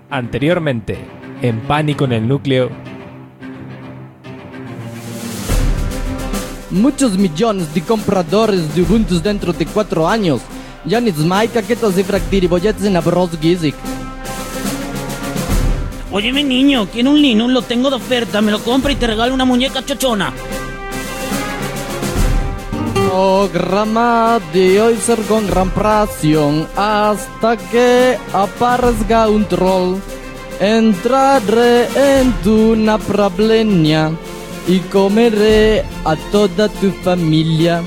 Anteriormente, en Pánico en el Núcleo. Muchos millones de compradores de Ubuntu dentro de 4 años. Janis mai caquetas de fractir y bollets en Abros Gizik. Óyeme, niño, quiero un Linux, lo tengo de oferta, me lo compro y te regalo una muñeca chochona. Programa de hoy ser con gran presión hasta que aparezca un troll. Entraré en tu naprablenia y comeré a toda tu familia.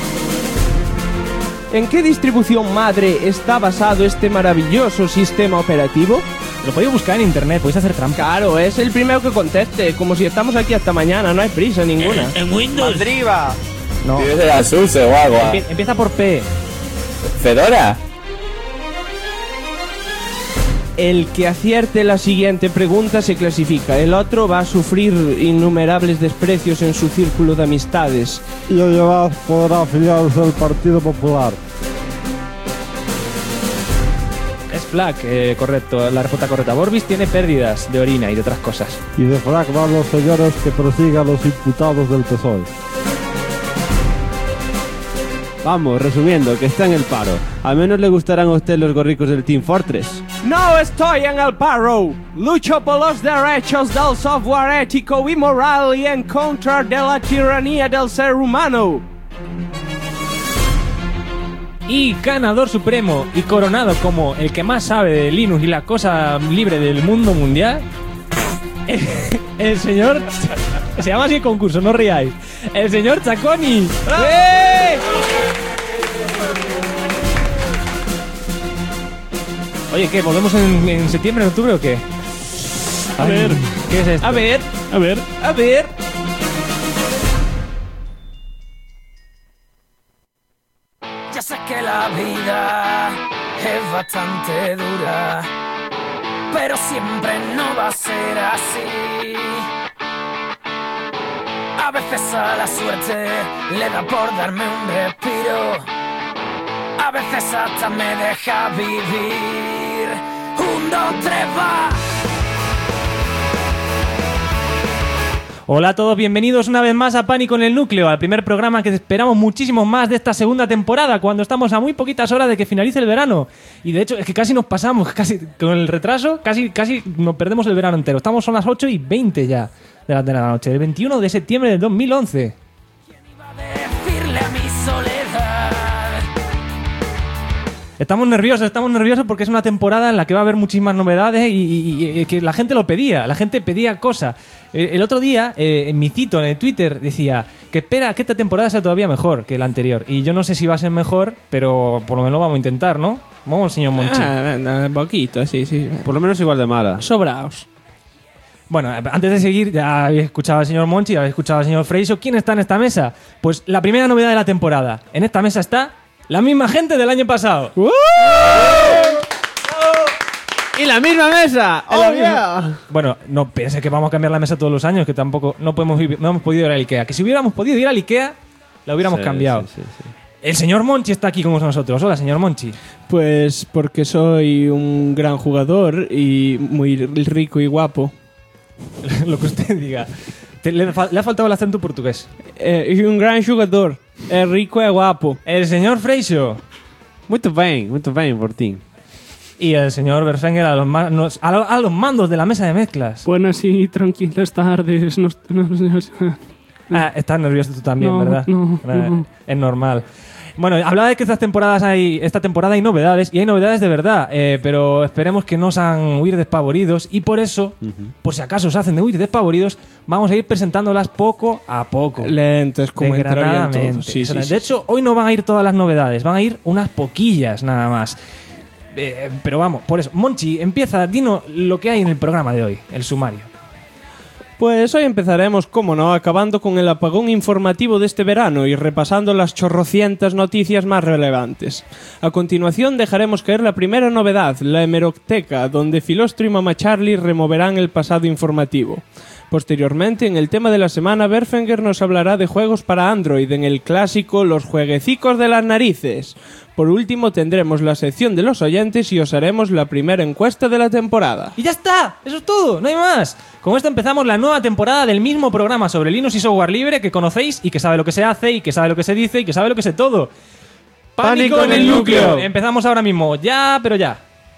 ¿En qué distribución madre está basado este maravilloso sistema operativo? Lo podéis buscar en internet, podéis hacer trampa. Claro, es el primero que conteste, como si estamos aquí hasta mañana, no hay prisa ninguna. En Windows. ¡Mandriva! No. Tienes el Asuse o algo. Empieza por P. ¿Fedora? El que acierte la siguiente pregunta se clasifica. El otro va a sufrir innumerables desprecios en su círculo de amistades. Y además podrá afiliarse al Partido Popular. Es Flack, correcto, la respuesta correcta. Borbis tiene pérdidas de orina y de otras cosas. Y de frac van los señores que persigan a los imputados del PSOE. Vamos, resumiendo, que está en el paro. Al menos le gustarán a usted los gorricos del Team Fortress. ¡No estoy en el paro! Lucho por los derechos del software ético y moral y en contra de la tiranía del ser humano. Y ganador supremo y coronado como el que más sabe de Linux y la cosa libre del mundo mundial, el señor... Se llama así el concurso, no ríais. El señor Chaconi. ¡Eh! Oye, ¿qué? ¿Volvemos en septiembre, en octubre o qué? A ver. ¿Qué es esto? A ver. Ya sé que la vida es bastante dura, pero siempre no va a ser así. A veces a la suerte le da por darme un respiro, a veces hasta me deja vivir. 1, 2, 3, va. Hola a todos, bienvenidos una vez más a Pánico en el Núcleo, al primer programa que esperamos muchísimo más de esta segunda temporada, cuando estamos a muy poquitas horas de que finalice el verano. Y de hecho es que casi nos pasamos, casi con el retraso, casi nos perdemos el verano entero. Son las 8:20 ya de la noche, del 21 de septiembre del 2011. ¿Quién iba a decirle a mi soledad? Estamos nerviosos porque es una temporada en la que va a haber muchísimas novedades y que la gente lo pedía, la gente pedía cosas. El otro día, en mi cito en el Twitter, decía que espera que esta temporada sea todavía mejor que la anterior. Y yo no sé si va a ser mejor, pero por lo menos vamos a intentar, ¿no? Vamos, señor Monchi. Un poquito, sí. Por lo menos igual de mala. Sobraos. Bueno, antes de seguir, ya habéis escuchado al señor Monchi, habéis escuchado al señor Freiso. ¿Quién está en esta mesa? Pues la primera novedad de la temporada. En esta mesa está la misma gente del año pasado. ¡Y la misma mesa! ¡Oh, yeah! Bueno, no piense que vamos a cambiar la mesa todos los años, que tampoco no hemos podido ir al Ikea. Que si hubiéramos podido ir al Ikea, la hubiéramos cambiado. Sí. El señor Monchi está aquí con nosotros. Hola, señor Monchi. Pues porque soy un gran jugador y muy rico y guapo. Lo que usted diga. Le ha faltado el acento portugués. Y un gran jugador. Rico y guapo. El señor Freixo. Muito bem por ti. Y el señor Berfenger a los mandos de la mesa de mezclas. Buenas y tranquilas tardes. Estás nervioso tú también, no, ¿verdad? No. Es normal. Bueno, hablaba de que esta temporada hay novedades, y hay novedades de verdad, pero esperemos que no os hagan huir despavoridos, y por eso, por si acaso os hacen de huir despavoridos, vamos a ir presentándolas poco a poco. Lentos, como degradadamente. Sí, de hecho, hoy no van a ir todas las novedades, van a ir unas poquillas nada más. Pero vamos, por eso. Monchi, empieza, dinos lo que hay en el programa de hoy, el sumario. Pues hoy empezaremos, como no, acabando con el apagón informativo de este verano y repasando las chorrocientas noticias más relevantes. A continuación dejaremos caer la primera novedad, la hemeroteca, donde Filostro y Mama Charlie removerán el pasado informativo. Posteriormente, en el tema de la semana, Berfenger nos hablará de juegos para Android, en el clásico Los jueguecicos de las narices. Por último, tendremos la sección de los oyentes y os haremos la primera encuesta de la temporada. ¡Y ya está! ¡Eso es todo! ¡No hay más! Con esto empezamos la nueva temporada del mismo programa sobre Linux y software libre que conocéis y que sabe lo que se hace y que sabe lo que se dice y que sabe lo que sé todo. ¡Pánico en el núcleo! Empezamos ahora mismo. Ya, pero ya.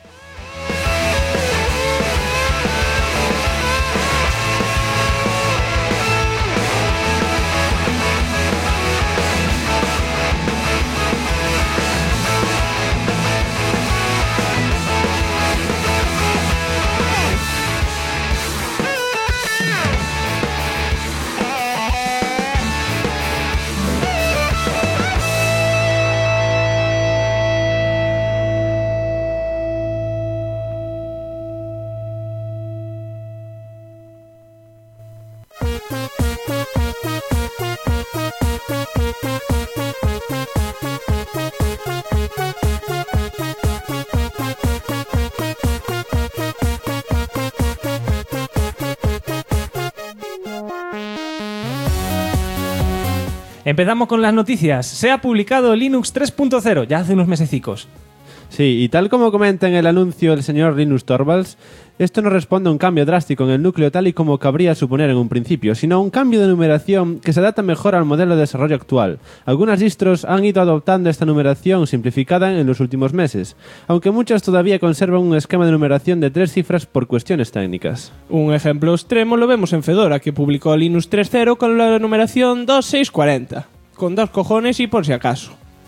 Empezamos con las noticias. Se ha publicado Linux 3.0, ya hace unos mesecicos. Sí, y tal como comenta en el anuncio el señor Linus Torvalds, esto no responde a un cambio drástico en el núcleo tal y como cabría suponer en un principio, sino a un cambio de numeración que se adapta mejor al modelo de desarrollo actual. Algunas distros han ido adoptando esta numeración simplificada en los últimos meses, aunque muchas todavía conservan un esquema de numeración de 3 cifras por cuestiones técnicas. Un ejemplo extremo lo vemos en Fedora, que publicó Linux 3.0 con la numeración 2640, con 2 cojones y por si acaso.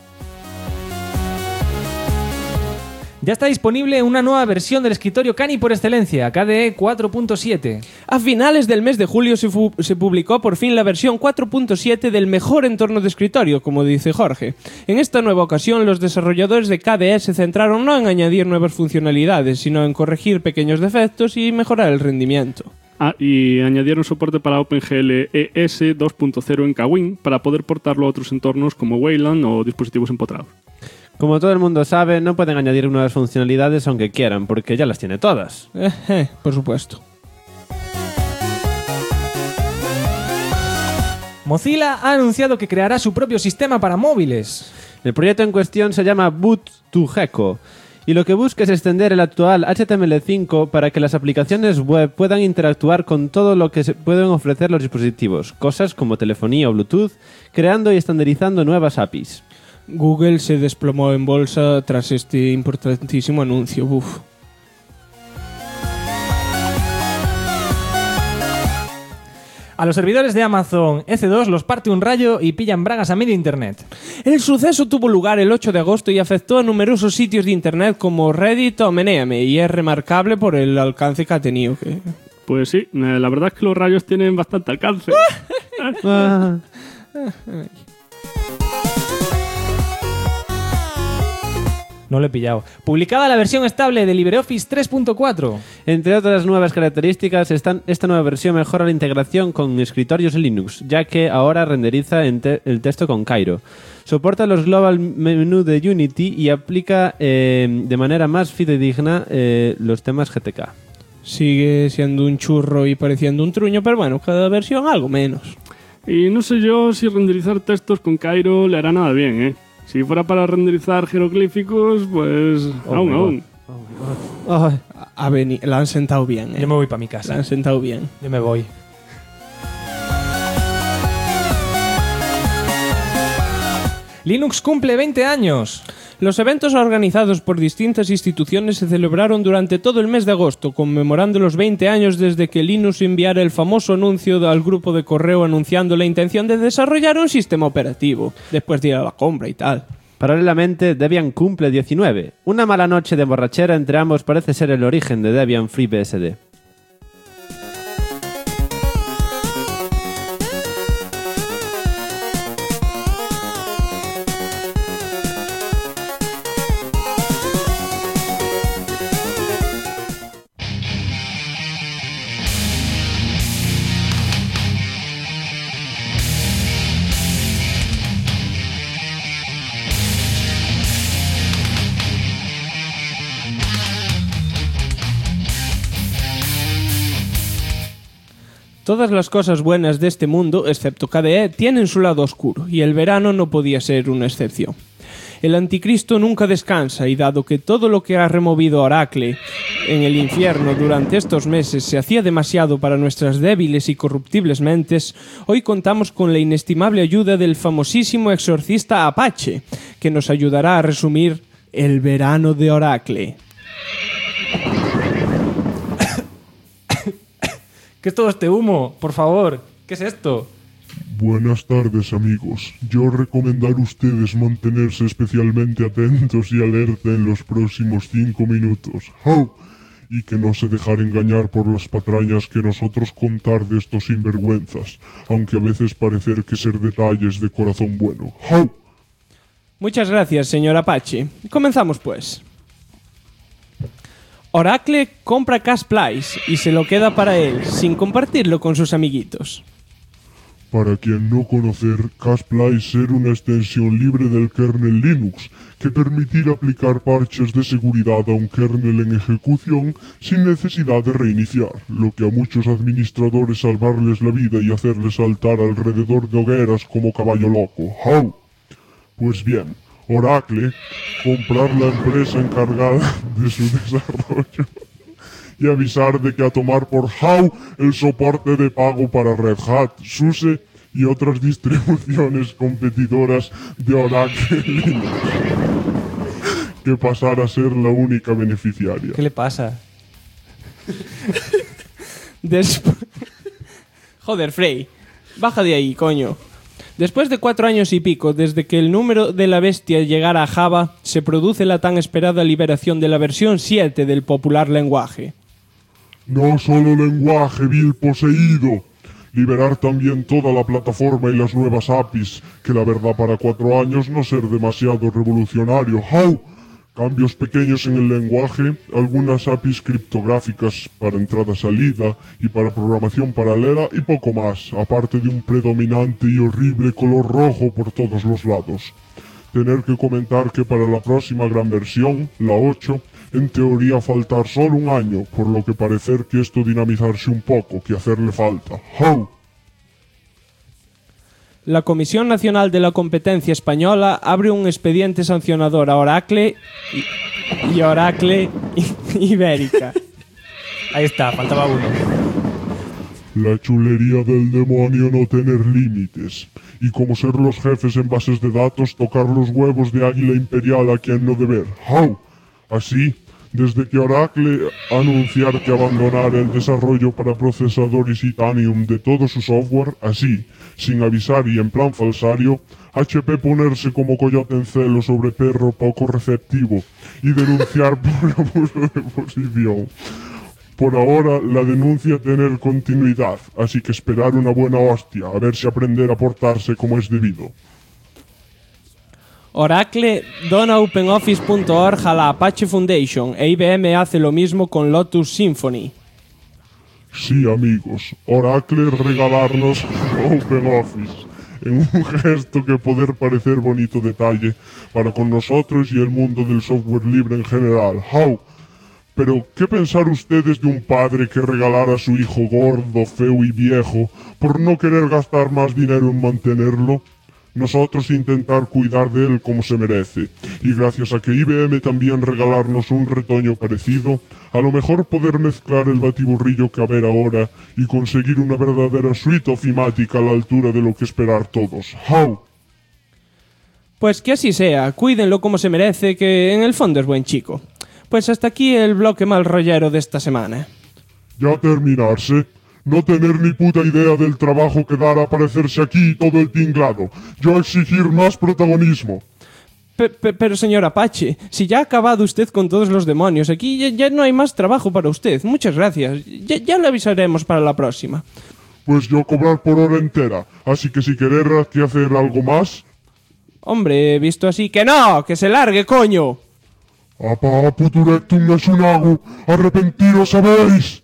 Ya está disponible una nueva versión del escritorio Kani por excelencia, KDE 4.7. A finales del mes de julio se publicó por fin la versión 4.7 del mejor entorno de escritorio, como dice Jorge. En esta nueva ocasión, los desarrolladores de KDE se centraron no en añadir nuevas funcionalidades, sino en corregir pequeños defectos y mejorar el rendimiento. Y añadieron soporte para OpenGL ES 2.0 en Kwin para poder portarlo a otros entornos como Wayland o dispositivos empotrados. Como todo el mundo sabe, no pueden añadir nuevas funcionalidades aunque quieran, porque ya las tiene todas. Por supuesto. Mozilla ha anunciado que creará su propio sistema para móviles. El proyecto en cuestión se llama Boot2Gecko, y lo que busca es extender el actual HTML5 para que las aplicaciones web puedan interactuar con todo lo que se pueden ofrecer los dispositivos, cosas como telefonía o Bluetooth, creando y estandarizando nuevas APIs. Google se desplomó en bolsa tras este importantísimo anuncio. Uf. A los servidores de Amazon EC2 los parte un rayo y pillan bragas a medio internet. El suceso tuvo lugar el 8 de agosto y afectó a numerosos sitios de internet como Reddit o Meneame, y es remarcable por el alcance que ha tenido. Pues sí, la verdad es que los rayos tienen bastante alcance. No lo he pillado. Publicada la versión estable de LibreOffice 3.4. Entre otras nuevas características, esta nueva versión mejora la integración con escritorios Linux, ya que ahora renderiza el texto con Cairo. Soporta los Global Menu de Unity y aplica de manera más fidedigna los temas GTK. Sigue siendo un churro y pareciendo un truño, pero bueno, cada versión algo menos. Y no sé yo si renderizar textos con Cairo le hará nada bien, ¿eh? Si fuera para renderizar jeroglíficos, pues aún. La han sentado bien, Yo me voy para mi casa. La han sentado bien. Yo me voy. Linux cumple 20 años. Los eventos organizados por distintas instituciones se celebraron durante todo el mes de agosto, conmemorando los 20 años desde que Linux enviara el famoso anuncio al grupo de correo anunciando la intención de desarrollar un sistema operativo, después de ir a la compra y tal. Paralelamente, Debian cumple 19. Una mala noche de borrachera entre ambos parece ser el origen de Debian FreeBSD. Todas las cosas buenas de este mundo, excepto KDE, tienen su lado oscuro, y el verano no podía ser una excepción. El anticristo nunca descansa, y dado que todo lo que ha removido Oracle en el infierno durante estos meses se hacía demasiado para nuestras débiles y corruptibles mentes, hoy contamos con la inestimable ayuda del famosísimo exorcista Apache, que nos ayudará a resumir el verano de Oracle. ¿Qué es todo este humo? Por favor, ¿qué es esto? Buenas tardes, amigos. Yo recomendar ustedes mantenerse especialmente atentos y alerta en los próximos 5 minutos. ¡Jau! Y que no se dejar engañar por las patrañas que nosotros contar de estos sinvergüenzas, aunque a veces parecer que ser detalles de corazón bueno. ¡Jau! Muchas gracias, señor Apache. Comenzamos, pues. Oracle compra Casplice y se lo queda para él, sin compartirlo con sus amiguitos. Para quien no conocer, Casplice ser una extensión libre del kernel Linux, que permitirá aplicar parches de seguridad a un kernel en ejecución sin necesidad de reiniciar, lo que a muchos administradores salvarles la vida y hacerles saltar alrededor de hogueras como caballo loco. ¡Jau! Pues bien, Oracle comprar la empresa encargada de su desarrollo y avisar de que a tomar por jau el soporte de pago para Red Hat, SUSE y otras distribuciones competidoras de Oracle Linux, que pasara a ser la única beneficiaria. ¿Qué le pasa? Joder, Frey, baja de ahí, coño. Después de 4 años y pico desde que el número de la bestia llegara a Java, se produce la tan esperada liberación de la versión 7 del popular lenguaje. No solo lenguaje vil poseído, liberar también toda la plataforma y las nuevas APIs, que la verdad para 4 años no ser demasiado revolucionario. ¡Jau! Cambios pequeños en el lenguaje, algunas APIs criptográficas para entrada-salida y para programación paralela y poco más, aparte de un predominante y horrible color rojo por todos los lados. Tener que comentar que para la próxima gran versión, la 8, en teoría faltar solo un año, por lo que parecer que esto dinamizarse un poco, que hacerle falta. ¡Jau! La Comisión Nacional de la Competencia Española abre un expediente sancionador a Oracle y Oracle Ibérica. Ahí está, faltaba uno. La chulería del demonio no tener límites. Y como ser los jefes en bases de datos, tocar los huevos de águila imperial a quien no deber. ¡Jau! Así, desde que Oracle anunciar que abandonara el desarrollo para procesadores Titanium de todo su software, así, sin avisar y en plan falsario, HP ponerse como coyote en celo sobre perro poco receptivo y denunciar por abuso de posición. Por ahora, la denuncia tener continuidad, así que esperar una buena hostia, a ver si aprender a portarse como es debido. Oracle dona OpenOffice.org a la Apache Foundation e IBM hace lo mismo con Lotus Symphony. Sí, amigos, Oracle regalarnos OpenOffice en un gesto que poder parecer bonito detalle para con nosotros y el mundo del software libre en general. ¡Jau! Pero, ¿qué pensar ustedes de un padre que regalara a su hijo gordo, feo y viejo por no querer gastar más dinero en mantenerlo? Nosotros intentar cuidar de él como se merece, y gracias a que IBM también regalarnos un retoño parecido, a lo mejor poder mezclar el batiburrillo que haber ahora y conseguir una verdadera suite ofimática a la altura de lo que esperar todos. ¡Jau! Pues que así sea, cuídenlo como se merece, que en el fondo es buen chico. Pues hasta aquí el bloque mal rollero de esta semana. Ya terminarse. No tener ni puta idea del trabajo que dará aparecerse aquí todo el tinglado. Yo exigir más protagonismo. Pero señor Apache, si ya ha acabado usted con todos los demonios, aquí ya no hay más trabajo para usted. Muchas gracias. Ya le avisaremos para la próxima. Pues yo cobrar por hora entera. Así que si querer que hacer algo más... Hombre, visto así, que no, que se largue, coño. Apa puturectum nasunagu, arrepentiros sabéis.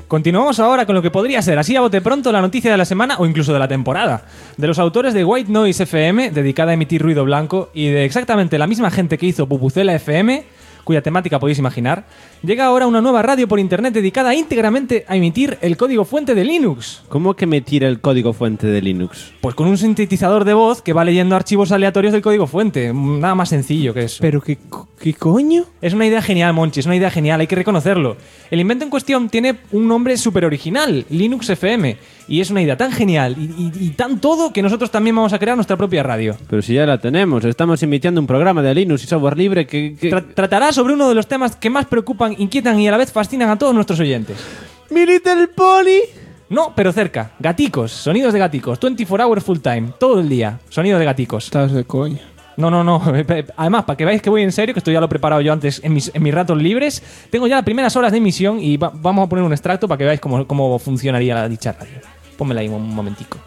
Continuamos ahora con lo que podría ser, así a bote pronto, la noticia de la semana o incluso de la temporada. De los autores de White Noise FM, dedicada a emitir ruido blanco, y de exactamente la misma gente que hizo Pupucela FM, cuya temática podéis imaginar, llega ahora una nueva radio por internet dedicada íntegramente a emitir el código fuente de Linux. ¿Cómo que emitir el código fuente de Linux? Pues con un sintetizador de voz que va leyendo archivos aleatorios del código fuente. Nada más sencillo que eso. ¿Pero qué coño? Es una idea genial, Monchi, es una idea genial, hay que reconocerlo. El invento en cuestión tiene un nombre súper original, Linux FM, y es una idea tan genial y tan todo que nosotros también vamos a crear nuestra propia radio. Pero si ya la tenemos, estamos emitiendo un programa de Linux y software libre que... Tratará sobre uno de los temas que más preocupan, inquietan y a la vez fascinan a todos nuestros oyentes. ¡Mi Little Pony! No, pero cerca. Gaticos, sonidos de gaticos, 24 hours full time, todo el día, sonido de gaticos. Estás de coña. No. Además, para que veáis que voy en serio, que esto ya lo he preparado yo antes en mis ratos libres, tengo ya las primeras horas de emisión y vamos a poner un extracto para que veáis cómo funcionaría la dicha radio. Pónmela ahí un momentico.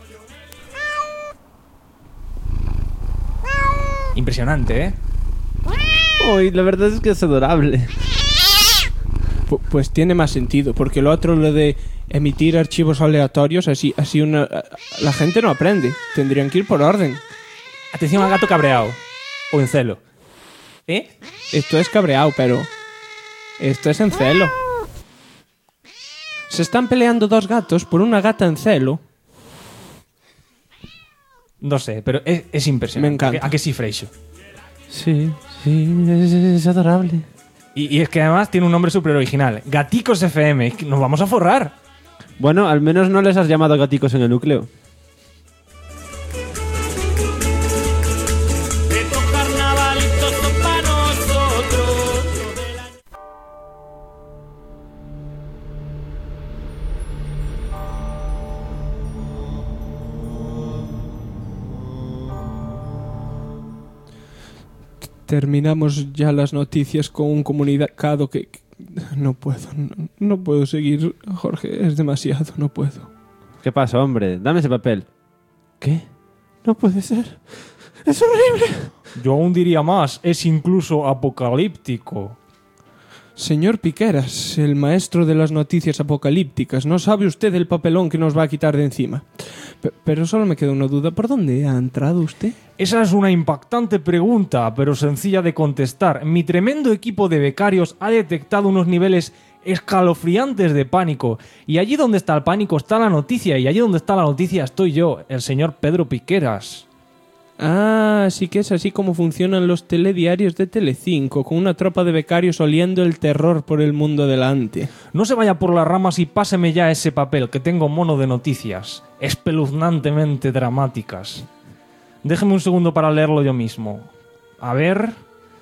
Impresionante, ¿eh? Uy, la verdad es que es adorable. Pues tiene más sentido, porque lo otro, lo de emitir archivos aleatorios, así la gente no aprende. Tendrían que ir por orden. Atención al gato cabreado. O en celo. ¿Eh? Esto es cabreado, pero... esto es en celo. Se están peleando dos gatos por una gata en celo. No sé, pero es impresionante. Me encanta. ¿A que sí, Freixo? Sí, es adorable. Y es que además tiene un nombre súper original. Gaticos FM. Nos vamos a forrar. Bueno, al menos no les has llamado gaticos en el núcleo. Terminamos ya las noticias con un comunicado que no puedo seguir, Jorge, es demasiado, no puedo. ¿Qué pasa, hombre? Dame ese papel. ¿Qué? No puede ser. ¡Es horrible! Yo aún diría más, es incluso apocalíptico. Señor Piqueras, el maestro de las noticias apocalípticas, ¿no sabe usted el papelón que nos va a quitar de encima? Pero solo me queda una duda, ¿por dónde ha entrado usted? Esa es una impactante pregunta, pero sencilla de contestar. Mi tremendo equipo de becarios ha detectado unos niveles escalofriantes de pánico. Y allí donde está el pánico está la noticia, y allí donde está la noticia estoy yo, el señor Pedro Piqueras. Ah, sí que es así como funcionan los telediarios de Telecinco, con una tropa de becarios oliendo el terror por el mundo delante. No se vaya por las ramas y páseme ya ese papel, que tengo mono de noticias, espeluznantemente dramáticas. Déjeme un segundo para leerlo yo mismo. A ver...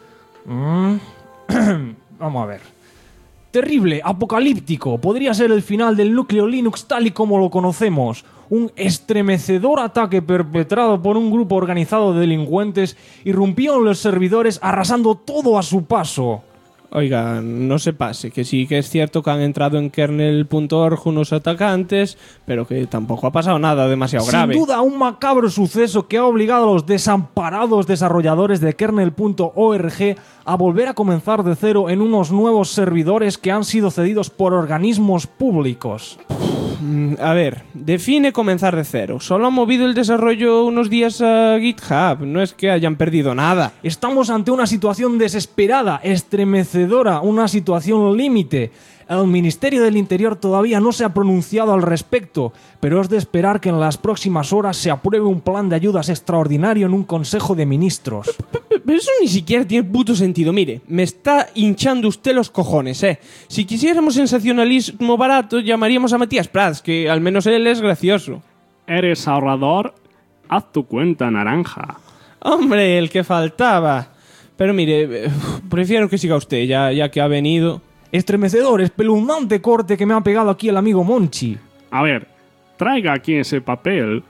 Vamos a ver. Terrible, apocalíptico, podría ser el final del núcleo Linux tal y como lo conocemos. Un estremecedor ataque perpetrado por un grupo organizado de delincuentes irrumpió en los servidores arrasando todo a su paso. Oiga, no se pase, que sí que es cierto que han entrado en kernel.org unos atacantes, pero que tampoco ha pasado nada demasiado grave. Sin duda, un macabro suceso que ha obligado a los desamparados desarrolladores de kernel.org a volver a comenzar de cero en unos nuevos servidores que han sido cedidos por organismos públicos. A ver, define comenzar de cero. Solo han movido el desarrollo unos días a GitHub, no es que hayan perdido nada. Estamos ante una situación desesperada, estremecedora, una situación límite. El Ministerio del Interior todavía no se ha pronunciado al respecto, pero es de esperar que en las próximas horas se apruebe un plan de ayudas extraordinario en un Consejo de Ministros. Pero eso ni siquiera tiene puto sentido. Mire, me está hinchando usted los cojones, Si quisiéramos sensacionalismo barato, llamaríamos a Matías Prats, que al menos él es gracioso. ¿Eres ahorrador? Haz tu cuenta naranja. Hombre, el que faltaba. Pero mire, prefiero que siga usted, ya que ha venido. Estremecedor, espeluznante corte que me ha pegado aquí el amigo Monchi. A ver, traiga aquí ese papel.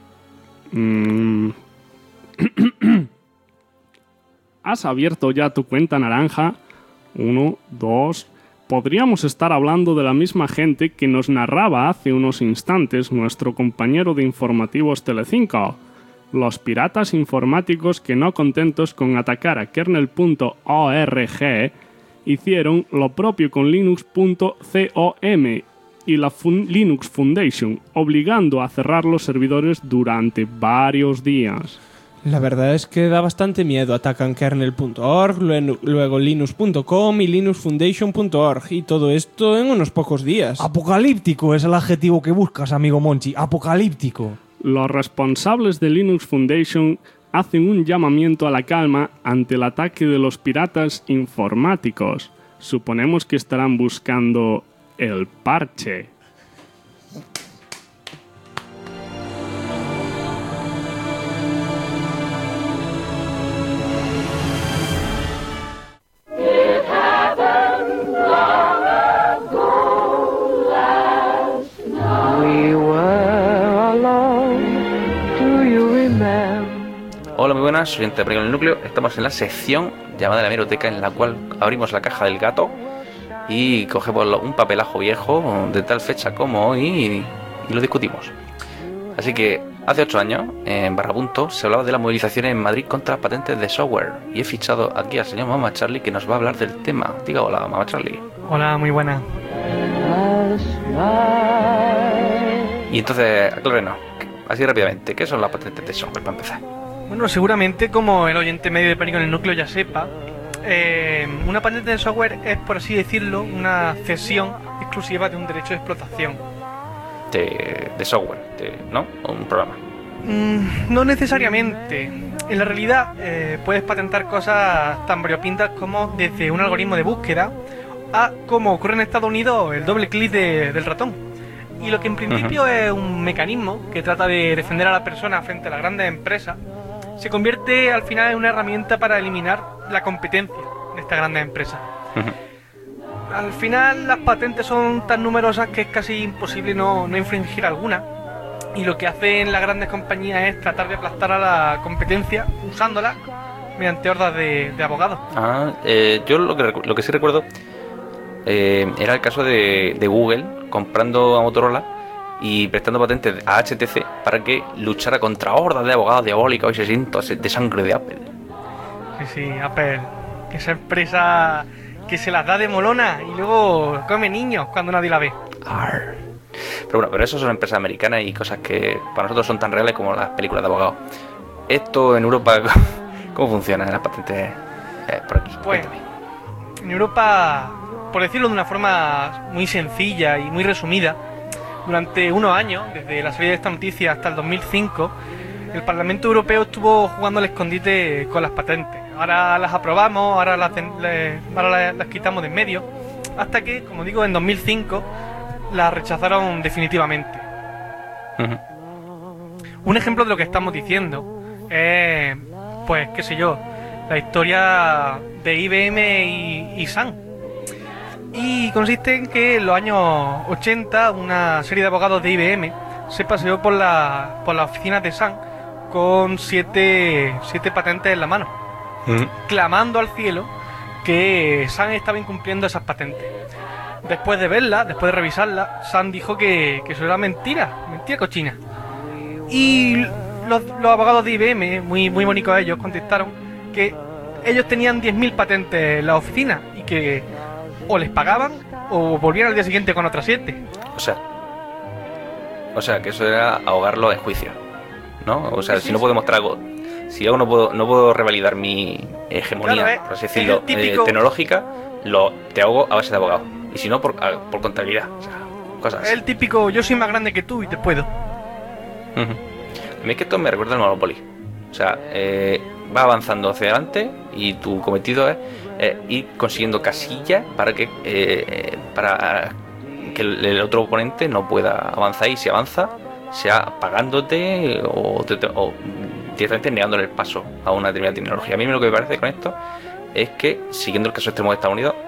¿Has abierto ya tu cuenta naranja? 1, 2... Podríamos estar hablando de la misma gente que nos narraba hace unos instantes nuestro compañero de informativos Telecinco. Los piratas informáticos que, no contentos con atacar a kernel.org, hicieron lo propio con linux.com y la Linux Foundation, obligando a cerrar los servidores durante varios días. La verdad es que da bastante miedo. Atacan kernel.org, luego linux.com y linuxfoundation.org, y todo esto en unos pocos días. Apocalíptico es el adjetivo que buscas, amigo Monchi. Apocalíptico. Los responsables de Linux Foundation hacen un llamamiento a la calma ante el ataque de los piratas informáticos. Suponemos que estarán buscando el parche. Hola, muy buenas, soy Ente Apánico en el Núcleo. Estamos en la sección llamada la hemeroteca, en la cual abrimos la caja del gato y cogemos un papelazo viejo de tal fecha como hoy y lo discutimos. Así que hace 8 años, en Barrapunto, se hablaba de las movilizaciones en Madrid contra las patentes de software, y he fichado aquí al señor Mama Charlie, que nos va a hablar del tema. Diga hola, Mama Charlie. Hola, muy buena. Y entonces, aclárenos, así rápidamente, ¿qué son las patentes de software para empezar? Bueno, seguramente, como el oyente medio de Pánico en el Núcleo ya sepa, una patente de software es, por así decirlo, una cesión exclusiva de un derecho de explotación. De software, ¿no? O un programa. No necesariamente. En la realidad, puedes patentar cosas tan variopintas como desde un algoritmo de búsqueda a, como ocurre en Estados Unidos, el doble clic del ratón. Y lo que en principio es un mecanismo que trata de defender a la persona frente a las grandes empresas, se convierte al final en una herramienta para eliminar la competencia de estas grandes empresas. Al final las patentes son tan numerosas que es casi imposible no infringir alguna, y lo que hacen las grandes compañías es tratar de aplastar a la competencia usándola mediante hordas de abogados. Yo lo que sí recuerdo era el caso de Google comprando a Motorola y prestando patentes a HTC para que luchara contra hordas de abogados diabólicos y sedientos de sangre de Apple. Sí, Apple, esa empresa que se las da de molona y luego come niños cuando nadie la ve. Pero eso son empresas americanas y cosas que para nosotros son tan reales como las películas de abogados. Esto en Europa, ¿cómo funciona las patentes por aquí? Pues, en Europa, por decirlo de una forma muy sencilla y muy resumida, durante unos años, desde la salida de esta noticia hasta el 2005, el Parlamento Europeo estuvo jugando al escondite con las patentes. Ahora las aprobamos, ahora las quitamos de en medio, hasta que, como digo, en 2005 las rechazaron definitivamente. Un ejemplo de lo que estamos diciendo es, pues, qué sé yo, la historia de IBM y Sun. Y consiste en que en los años 80 una serie de abogados de IBM se paseó por las oficinas de Sun con siete patentes en la mano, clamando al cielo que Sun estaba incumpliendo esas patentes. Después de verla, después de revisarla, Sun dijo que eso era mentira cochina. Y los abogados de IBM, muy bonitos ellos, contestaron que ellos tenían 10.000 patentes en la oficina y que o les pagaban o volvían al día siguiente con otras 7. O sea, que eso era ahogarlo en juicio, ¿no? O sea, si no puedo demostrar algo, si yo no puedo revalidar mi hegemonía, claro, por así decirlo, tecnológica, te ahogo a base de abogado. Y si no, por contabilidad. O sea, cosas así. El típico, yo soy más grande que tú y te puedo. A mí es que esto me recuerda al Monopoly. O sea, va avanzando hacia adelante y tu cometido es ir consiguiendo casillas para que el otro oponente no pueda avanzar, y si avanza, sea pagándote o directamente negándole el paso a una determinada tecnología. A mí lo que me parece con esto es que, siguiendo el caso extremo de Estados Unidos,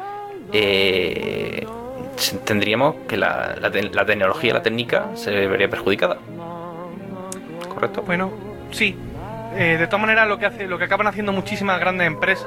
tendríamos que la tecnología, la técnica, se vería perjudicada. ¿Correcto? Bueno, sí. De todas maneras, lo que acaban haciendo muchísimas grandes empresas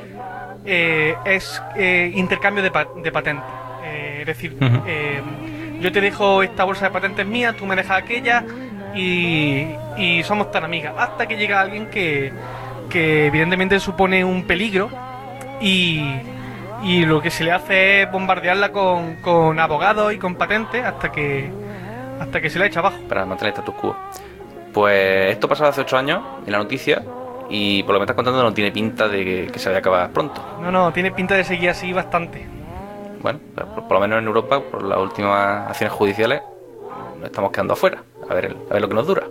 es intercambio de patentes. Es decir, yo te dejo esta bolsa de patentes mía, tú me dejas aquella y somos tan amigas. Hasta que llega alguien que evidentemente supone un peligro y y lo que se le hace es bombardearla con abogados y con patentes hasta que se la echa abajo. Para mantener el status quo. Pues esto pasaba hace 8 años en la noticia y por lo que me estás contando no tiene pinta de que se vaya a acabar pronto. No, tiene pinta de seguir así bastante. Bueno, por lo menos en Europa, por las últimas acciones judiciales, nos estamos quedando afuera. A ver lo que nos dura.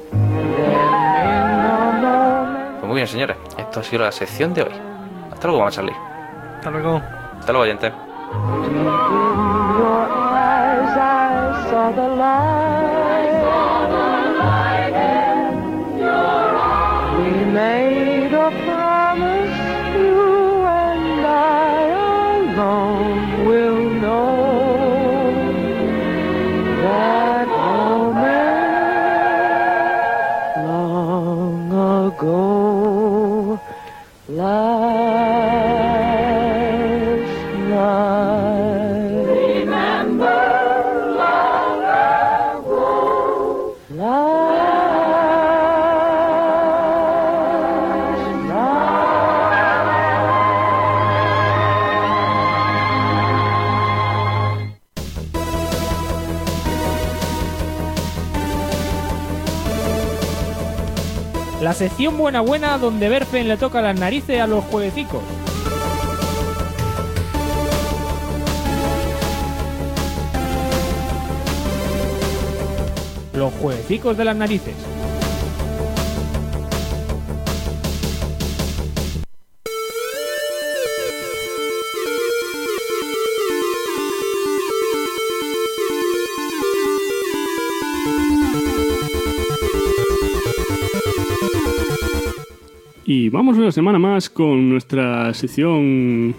Pues muy bien, señores. Esto ha sido la sección de hoy. Hasta luego, vamos a salir. Hasta luego. Hasta luego, oyentes. Made a promise, you and I alone will know that moment long ago, last night. Remember long ago, La sección buena donde Berfen le toca las narices a los jueguecicos. Los jueguecicos de las narices. Y vamos una semana más con nuestra sección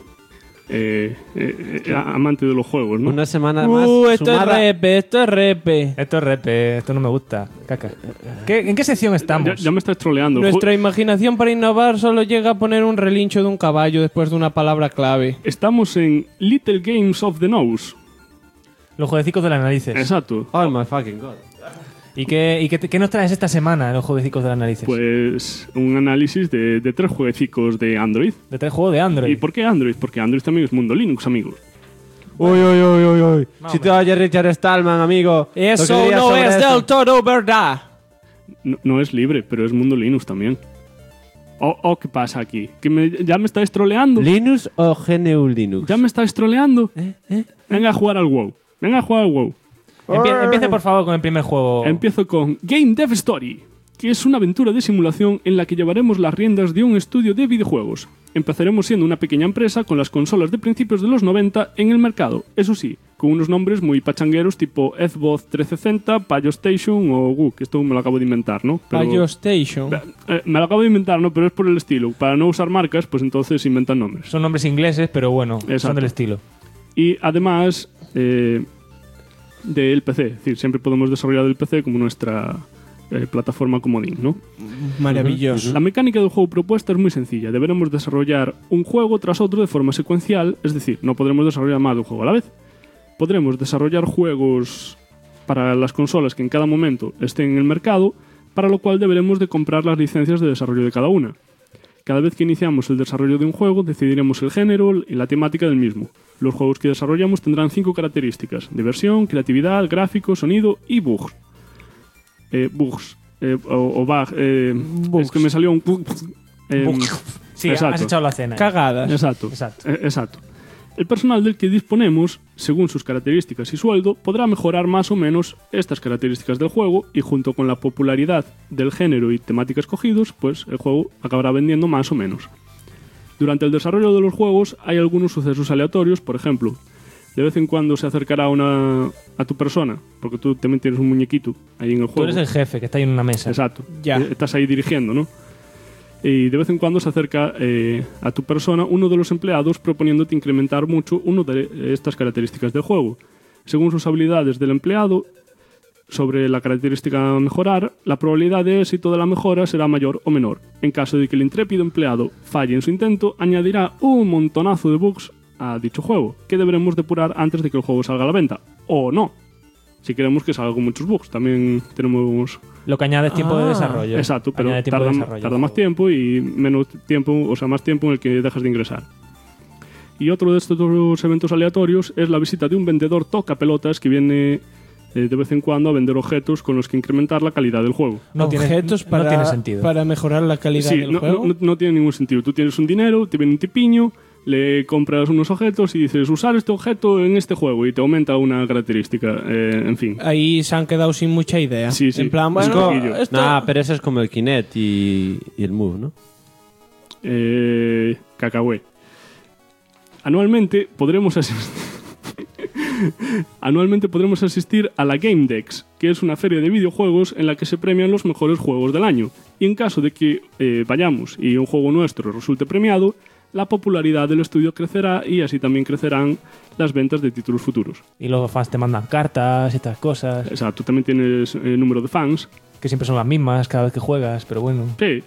amante de los juegos, ¿no? Una semana más Esto sumada. es repe. Esto no me gusta. Caca. ¿En qué sección estamos? Ya me estás troleando. Nuestra imaginación para innovar solo llega a poner un relincho de un caballo después de una palabra clave. Estamos en Little Games of the Nose. Los jueguecicos de las narices. Exacto. Oh my fucking god. ¿Y qué nos traes esta semana en los jueguecicos de las narices? Pues un análisis de 3 jueguecicos de Android. De 3 juegos de Android. ¿Y por qué Android? Porque Android también es mundo Linux, amigos. Uy. Si te oyes Richard Stallman, amigo. Eso no es del todo verdad. No es libre, pero es mundo Linux también. ¿Qué pasa aquí? ¿Ya me estáis troleando? ¿Linux o GNU Linux? ¿Ya me estáis troleando? Venga a jugar al WoW. Empiece por favor con el primer juego. Empiezo con Game Dev Story, que es una aventura de simulación en la que llevaremos las riendas de un estudio de videojuegos. Empezaremos siendo una pequeña empresa con las consolas de principios de los 90 en el mercado, eso sí, con unos nombres muy pachangueros tipo Xbox 360, Payo Station o que esto me lo acabo de inventar, ¿no? Payo Station. Me lo acabo de inventar, ¿no? Pero es por el estilo. Para no usar marcas, pues entonces inventan nombres. Son nombres ingleses, pero bueno, son del estilo. Y además del PC, es decir, siempre podemos desarrollar el PC como nuestra plataforma comodín, ¿no? Maravilloso. La mecánica del juego propuesta es muy sencilla. Deberemos desarrollar un juego tras otro de forma secuencial, es decir, no podremos desarrollar más de un juego a la vez. Podremos desarrollar juegos para las consolas que en cada momento estén en el mercado, para lo cual deberemos de comprar las licencias de desarrollo de cada una. Cada vez que iniciamos el desarrollo de un juego, decidiremos el género y la temática del mismo. Los juegos que desarrollamos tendrán 5 características: diversión, creatividad, gráfico, sonido y bugs. Bugs. Es que me salió un... Sí, has echado la cena. Cagadas. Exacto. El personal del que disponemos, según sus características y sueldo, podrá mejorar más o menos estas características del juego, y junto con la popularidad del género y temática escogidos, pues el juego acabará vendiendo más o menos. Durante el desarrollo de los juegos hay algunos sucesos aleatorios, por ejemplo, de vez en cuando se acercará a tu persona, porque tú también tienes un muñequito ahí en el juego. Tú eres el jefe que está ahí en una mesa. Exacto. Ya. Estás ahí dirigiendo, ¿no? Y de vez en cuando se acerca a tu persona uno de los empleados proponiéndote incrementar mucho una de estas características del juego. Según sus habilidades del empleado, sobre la característica a mejorar, la probabilidad de éxito de la mejora será mayor o menor. En caso de que el intrépido empleado falle en su intento, añadirá un montonazo de bugs a dicho juego, que deberemos depurar antes de que el juego salga a la venta. O no, si queremos que salga con muchos bugs. También tenemos... Lo que añade es tiempo de desarrollo. Exacto, pero tarda más tiempo y menos tiempo, o sea, más tiempo en el que dejas de ingresar. Y otro de estos eventos aleatorios es la visita de un vendedor tocapelotas que viene de vez en cuando a vender objetos con los que incrementar la calidad del juego. Objetos no tiene sentido. para mejorar la calidad Sí, del juego. no tiene ningún sentido. Tú tienes un dinero, te viene un tipiño, le compras unos objetos y dices usar este objeto en este juego y te aumenta una característica. En fin. Ahí se han quedado sin mucha idea. Sí, sí. En plan, Es bueno, como- esto... Nah, pero eso es como el Kinect y el Move, ¿no? Cacahué. Anualmente podremos asistir a la Game Dex, que es una feria de videojuegos en la que se premian los mejores juegos del año. Y en caso de que vayamos y un juego nuestro resulte premiado, la popularidad del estudio crecerá y así también crecerán las ventas de títulos futuros. Y los fans te mandan cartas y estas cosas. O sea, tú también tienes número de fans. Que siempre son las mismas cada vez que juegas, pero bueno. Sí.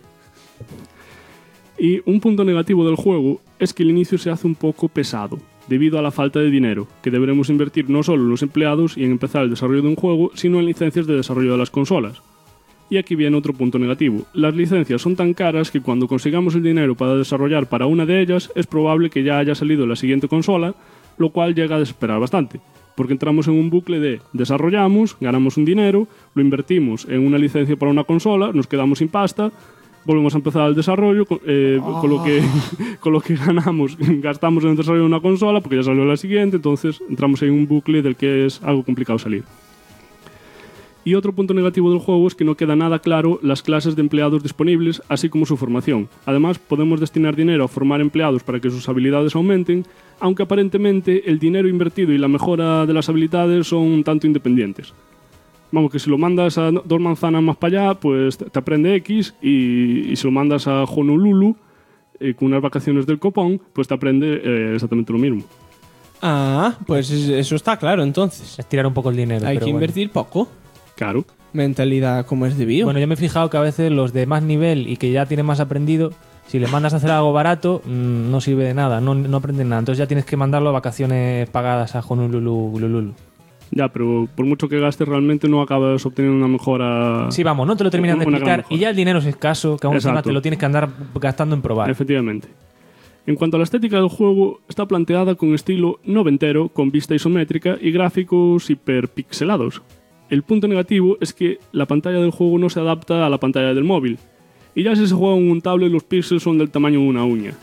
Y un punto negativo del juego es que el inicio se hace un poco pesado, debido a la falta de dinero, que deberemos invertir no solo en los empleados y en empezar el desarrollo de un juego, sino en licencias de desarrollo de las consolas. Y aquí viene otro punto negativo. Las licencias son tan caras que cuando consigamos el dinero para desarrollar para una de ellas, es probable que ya haya salido la siguiente consola, lo cual llega a desesperar bastante. Porque entramos en un bucle de desarrollamos, ganamos un dinero, lo invertimos en una licencia para una consola, nos quedamos sin pasta, volvemos a empezar el desarrollo, con lo que ganamos, gastamos en el desarrollo de una consola porque ya salió la siguiente, entonces entramos en un bucle del que es algo complicado salir. Y otro punto negativo del juego es que no queda nada claro las clases de empleados disponibles, así como su formación. Además, podemos destinar dinero a formar empleados para que sus habilidades aumenten, aunque aparentemente el dinero invertido y la mejora de las habilidades son un tanto independientes. Vamos, que si lo mandas a 2 manzanas más para allá, pues te aprende X, y si lo mandas a Honolulu, con unas vacaciones del copón, pues te aprende exactamente lo mismo. Ah, pues eso está claro entonces. Estirar un poco el dinero. Hay pero que bueno. invertir poco. Claro. Mentalidad como es debido. Bueno, yo me he fijado que a veces los de más nivel y que ya tienen más aprendido, si les mandas a hacer algo barato, no sirve de nada, no aprenden nada. Entonces ya tienes que mandarlo a vacaciones pagadas a Honolulu. Ya, pero por mucho que gastes, realmente no acabas obteniendo una mejora. Sí, vamos, no te lo terminan de una gran explicar mejora. y ya el dinero es escaso, que aún encima Exacto. te lo tienes que andar gastando en probar. Efectivamente. En cuanto a la estética del juego, está planteada con estilo noventero, con vista isométrica y gráficos hiperpixelados. El punto negativo es que la pantalla del juego no se adapta a la pantalla del móvil. Y ya si se juega en un tablet, los píxeles son del tamaño de una uña.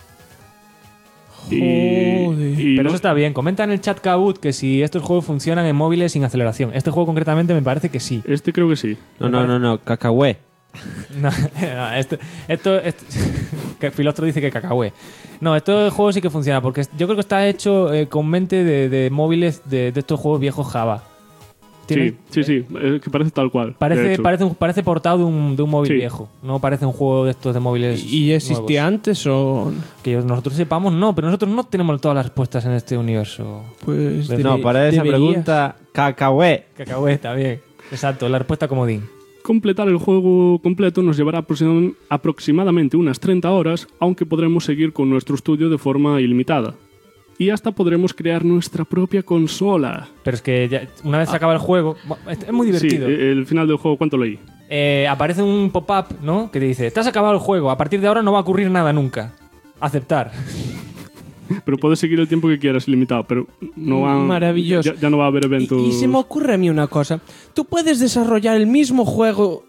Pero eso está bien. Comenta en el chat Kabut que si estos juegos funcionan en móviles sin aceleración. Este juego concretamente me parece que sí. Este creo que sí. No, cacahué. No, esto que Filostro dice que cacahué. No, este juego sí que funciona porque yo creo que está hecho con mente de móviles de estos juegos viejos Java. Sí, que parece tal cual. de hecho. Parece portado de un móvil Sí. viejo. No parece un juego de estos de móviles. ¿Y existía nuevos. antes o...? Que nosotros sepamos, no, pero nosotros no tenemos todas las respuestas en este universo. Pues No, para esa pregunta, cacahué. Cacahué, está bien. Exacto, la respuesta comodín. Completar el juego completo nos llevará aproximadamente unas 30 horas, aunque podremos seguir con nuestro estudio de forma ilimitada. Y hasta podremos crear nuestra propia consola. Pero es que ya, una vez se acaba el juego, es muy divertido. Sí, el final del juego, ¿cuánto leí? Aparece un pop-up, ¿no? Que te dice, te has acabado el juego, a partir de ahora no va a ocurrir nada nunca. Aceptar. Pero puedes seguir el tiempo que quieras ilimitado, pero no va, Maravilloso. Ya no va a haber eventos. Y se me ocurre a mí una cosa. Tú puedes desarrollar el mismo juego...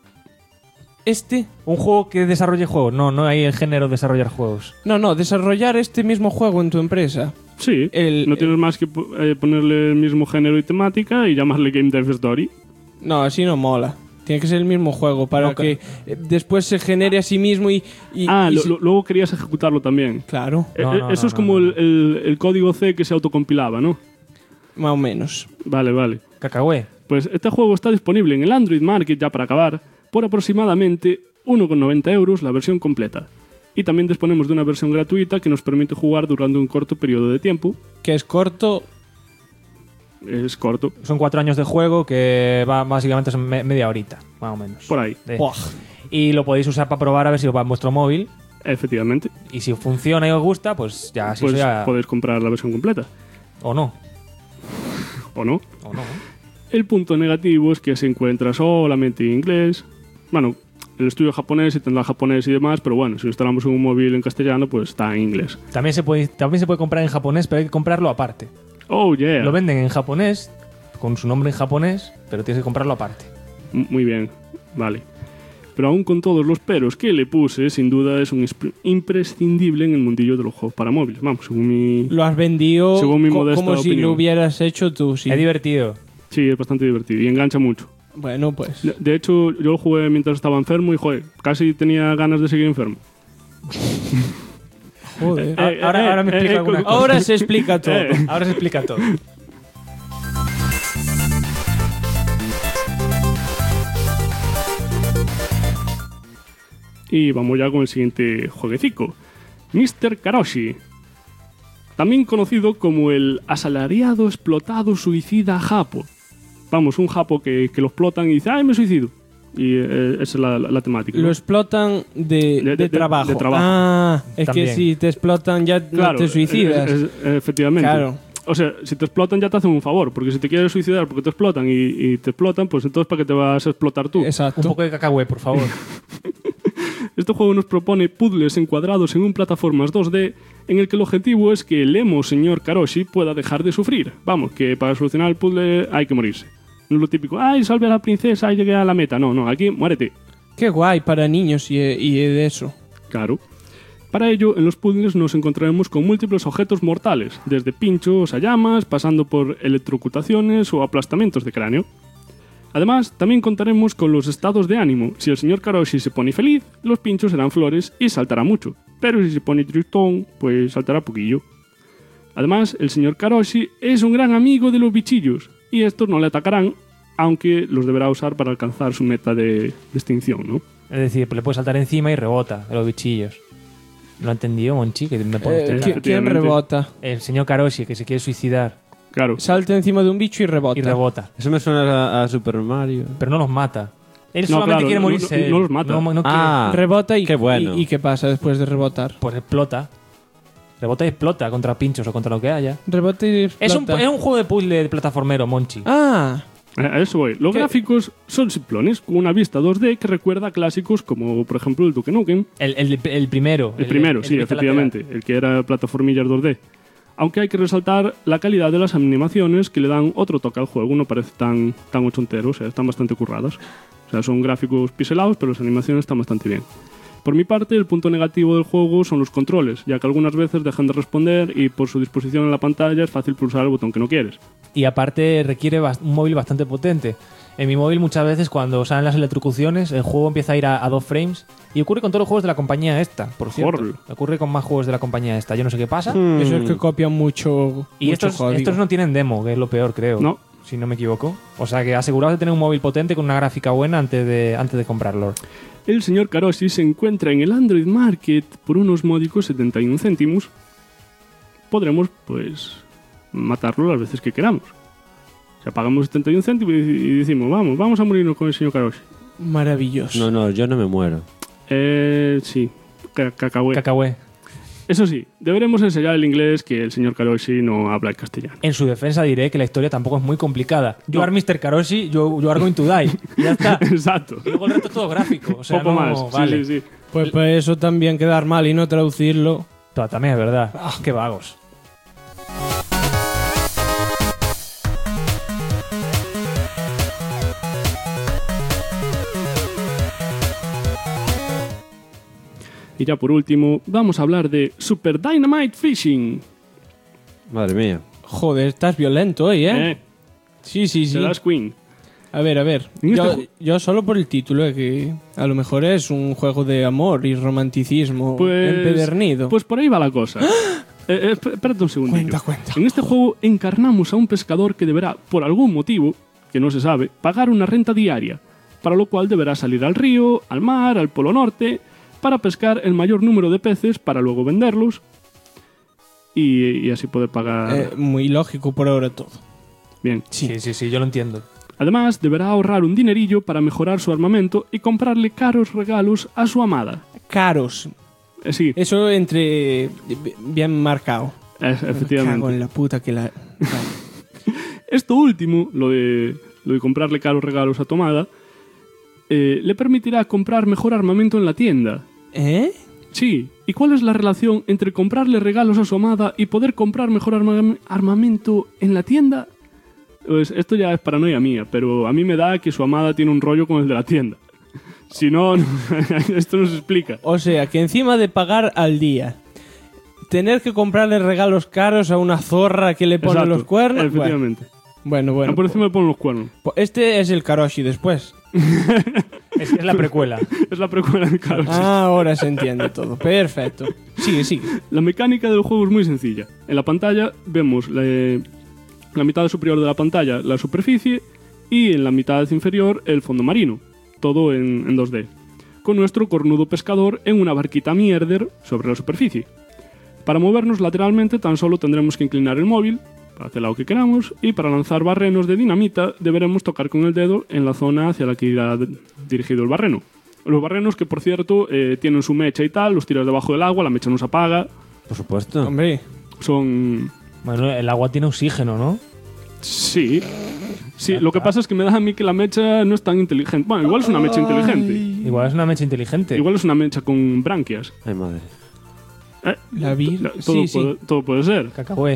¿Un juego que desarrolle juegos? No hay el género desarrollar juegos. No, desarrollar este mismo juego en tu empresa. Sí, no tienes más que ponerle el mismo género y temática y llamarle Game Dev Story. No, así no mola. Tiene que ser el mismo juego para que después se genere a sí mismo y luego querías ejecutarlo también. Claro. Eso es como el código C que se autocompilaba, ¿no? Más o menos. Vale. Cacahué. Pues este juego está disponible en el Android Market, ya para acabar, por aproximadamente 1,90 euros la versión completa. Y también disponemos de una versión gratuita que nos permite jugar durante un corto periodo de tiempo. ¿Que es corto? Es corto. Son 4 años de juego que va básicamente son media horita, más o menos. Por ahí. Y lo podéis usar para probar a ver si os va en vuestro móvil. Efectivamente. Y si funciona y os gusta, pues ya así Pues ya... podéis comprar la versión completa. O no. ¿O no? O no. El punto negativo es que se encuentra solamente en inglés. Bueno, el estudio japonés y tendrá japonés y demás, pero bueno, si lo instalamos en un móvil en castellano, pues está en inglés. También se puede comprar en japonés, pero hay que comprarlo aparte. Oh, yeah. Lo venden en japonés, con su nombre en japonés, pero tienes que comprarlo aparte. Muy bien, vale. Pero aún con todos los peros que le puse, sin duda es un imprescindible en el mundillo de los juegos para móviles. Vamos, según mi... Lo has vendido según mi modesta como si opinión. lo hubieras hecho tú. Sí. Es divertido. Sí, es bastante divertido y engancha mucho. Bueno, pues... De hecho, yo lo jugué mientras estaba enfermo y, joder, casi tenía ganas de seguir enfermo. Joder. Ahora me explica alguna cosa. Ahora se explica todo. Ahora se explica todo. Y vamos ya con el siguiente jueguecico. Mr. Karoshi. También conocido como el asalariado, explotado, suicida japo. Vamos, un japo que lo explotan y dice, ¡ay, me suicido! Y esa es la temática, ¿no? Lo explotan de trabajo. De trabajo. Ah, es También. que si te explotan ya Claro, no te suicidas. Efectivamente. Claro. O sea, si te explotan ya te hacen un favor, porque si te quieres suicidar porque te explotan y te explotan, pues entonces ¿para qué te vas a explotar tú? Exacto. Un poco de cacahué, por favor. Este juego nos propone puzzles encuadrados en un plataformas 2D en el que el objetivo es que el emo señor Karoshi pueda dejar de sufrir. Vamos, que para solucionar el puzzle hay que morirse. No es lo típico, ¡ay, salve a la princesa y llegué a la meta! No, aquí muérete. Qué guay para niños y de eso. Claro. Para ello, en los puzzles nos encontraremos con múltiples objetos mortales, desde pinchos a llamas, pasando por electrocutaciones o aplastamientos de cráneo. Además, también contaremos con los estados de ánimo. Si el señor Karoshi se pone feliz, los pinchos serán flores y saltará mucho. Pero si se pone tristón, pues saltará poquillo. Además, el señor Karoshi es un gran amigo de los bichillos, y estos no le atacarán, aunque los deberá usar para alcanzar su meta de extinción, ¿no? Es decir, le puedes saltar encima y rebota de los bichillos. ¿Lo ha entendido, Monchi? Que me pone usted. ¿Quién rebota? El señor Karoshi, que se quiere suicidar. Claro. Salta encima de un bicho y rebota. Y rebota. Eso me suena a Super Mario. Pero no los mata. Él No, solamente claro, quiere no- morirse. no los mata. No quiere. Rebota y qué bueno. ¿Y qué pasa después de rebotar? Pues explota. Rebota y explota contra pinchos o contra lo que haya. Rebota y explota. Es un juego de puzzle de plataformero, Monchi. Ah, A eso voy. Los gráficos son simplones, con una vista 2D que recuerda a clásicos como, por ejemplo, el Duke Nukem. El primero. El primero, el sí, vista efectivamente. lateral. El que era plataformillas 2D. Aunque hay que resaltar la calidad de las animaciones que le dan otro toque al juego. No parece tan ochentero, o sea, están bastante curradas. O sea, son gráficos pixelados, pero las animaciones están bastante bien. Por mi parte, el punto negativo del juego son los controles, ya que algunas veces dejan de responder y por su disposición en la pantalla es fácil pulsar el botón que no quieres. Y aparte requiere un móvil bastante potente. En mi móvil muchas veces cuando salen las electrocuciones el juego empieza a ir a 2 frames. Y ocurre con todos los juegos de la compañía esta, por cierto. Horrible. Ocurre con más juegos de la compañía esta. Yo no sé qué pasa. eso es que copian mucho. Y mucho estos código. no tienen demo, que es lo peor, creo. No. Si no me equivoco. O sea que aseguraos de tener un móvil potente con una gráfica buena antes de comprarlo. El señor Karoshi se encuentra en el Android Market por unos módicos 71 céntimos. Podremos, pues, matarlo las veces que queramos. O sea, pagamos 71 céntimos y decimos, vamos a morirnos con el señor Karoshi. Maravilloso. No, yo no me muero. Sí, cacahué. Cacahué. Eso sí, deberemos enseñar el inglés que el señor Karoshi no habla el castellano. En su defensa diré que la historia tampoco es muy complicada. You No. are Mr. Karoshi, you are going to die. Y ya está. Exacto. Y luego el resto es todo gráfico. O sea, Poco no, más. vale. Sí. Pues eso también quedar mal y no traducirlo. También es verdad. Qué vagos. Y ya por último, vamos a hablar de Super Dynamite Fishing. Madre mía. Joder, estás violento hoy, ¿eh? Sí. Te das Queen. A ver. En este Yo solo por el título, que a lo mejor es un juego de amor y romanticismo empedernido. Pues por ahí va la cosa. Espérate un segundito. Cuenta. En este juego encarnamos a un pescador que deberá, por algún motivo, que no se sabe, pagar una renta diaria, para lo cual deberá salir al río, al mar, al Polo Norte, para pescar el mayor número de peces para luego venderlos y así poder pagar. Muy lógico por ahora todo. Bien. Sí, yo lo entiendo. Además, deberá ahorrar un dinerillo para mejorar su armamento y comprarle caros regalos a su amada. Caros. Sí. Eso entre bien marcado. Efectivamente. Me cago en la puta que la... Esto último, lo de comprarle caros regalos a tu amada, le permitirá comprar mejor armamento en la tienda. ¿Eh? Sí. ¿Y cuál es la relación entre comprarle regalos a su amada y poder comprar mejor armamento en la tienda? Pues esto ya es paranoia mía, pero a mí me da que su amada tiene un rollo con el de la tienda. Si no, esto no se explica. O sea, que encima de pagar al día, tener que comprarle regalos caros a una zorra que le pone Exacto, los cuernos... efectivamente. Bueno. Por encima le ponen los cuernos. Este es el Karoshi después. Es la precuela. Es la precuela del Karoshi. Ah, ahora se entiende todo. Perfecto. Sigue. La mecánica del juego es muy sencilla. En la pantalla vemos la mitad superior de la pantalla, la superficie, y en la mitad inferior el fondo marino. Todo en 2D. Con nuestro cornudo pescador en una barquita mierder sobre la superficie. Para movernos lateralmente tan solo tendremos que inclinar el móvil para hacer lo que queramos, y para lanzar barrenos de dinamita deberemos tocar con el dedo en la zona hacia la que irá dirigido el barreno. Los barrenos que, por cierto, tienen su mecha y tal, los tiras debajo del agua, la mecha no se apaga. Por supuesto. Hombre. Son... Bueno, el agua tiene oxígeno, ¿no? Sí. Sí, lo que pasa es que me da a mí que la mecha no es tan inteligente. Bueno, igual es una mecha inteligente. Igual es una mecha inteligente. Igual es una mecha con branquias. Ay, madre. Todo puede ser. Cacahué.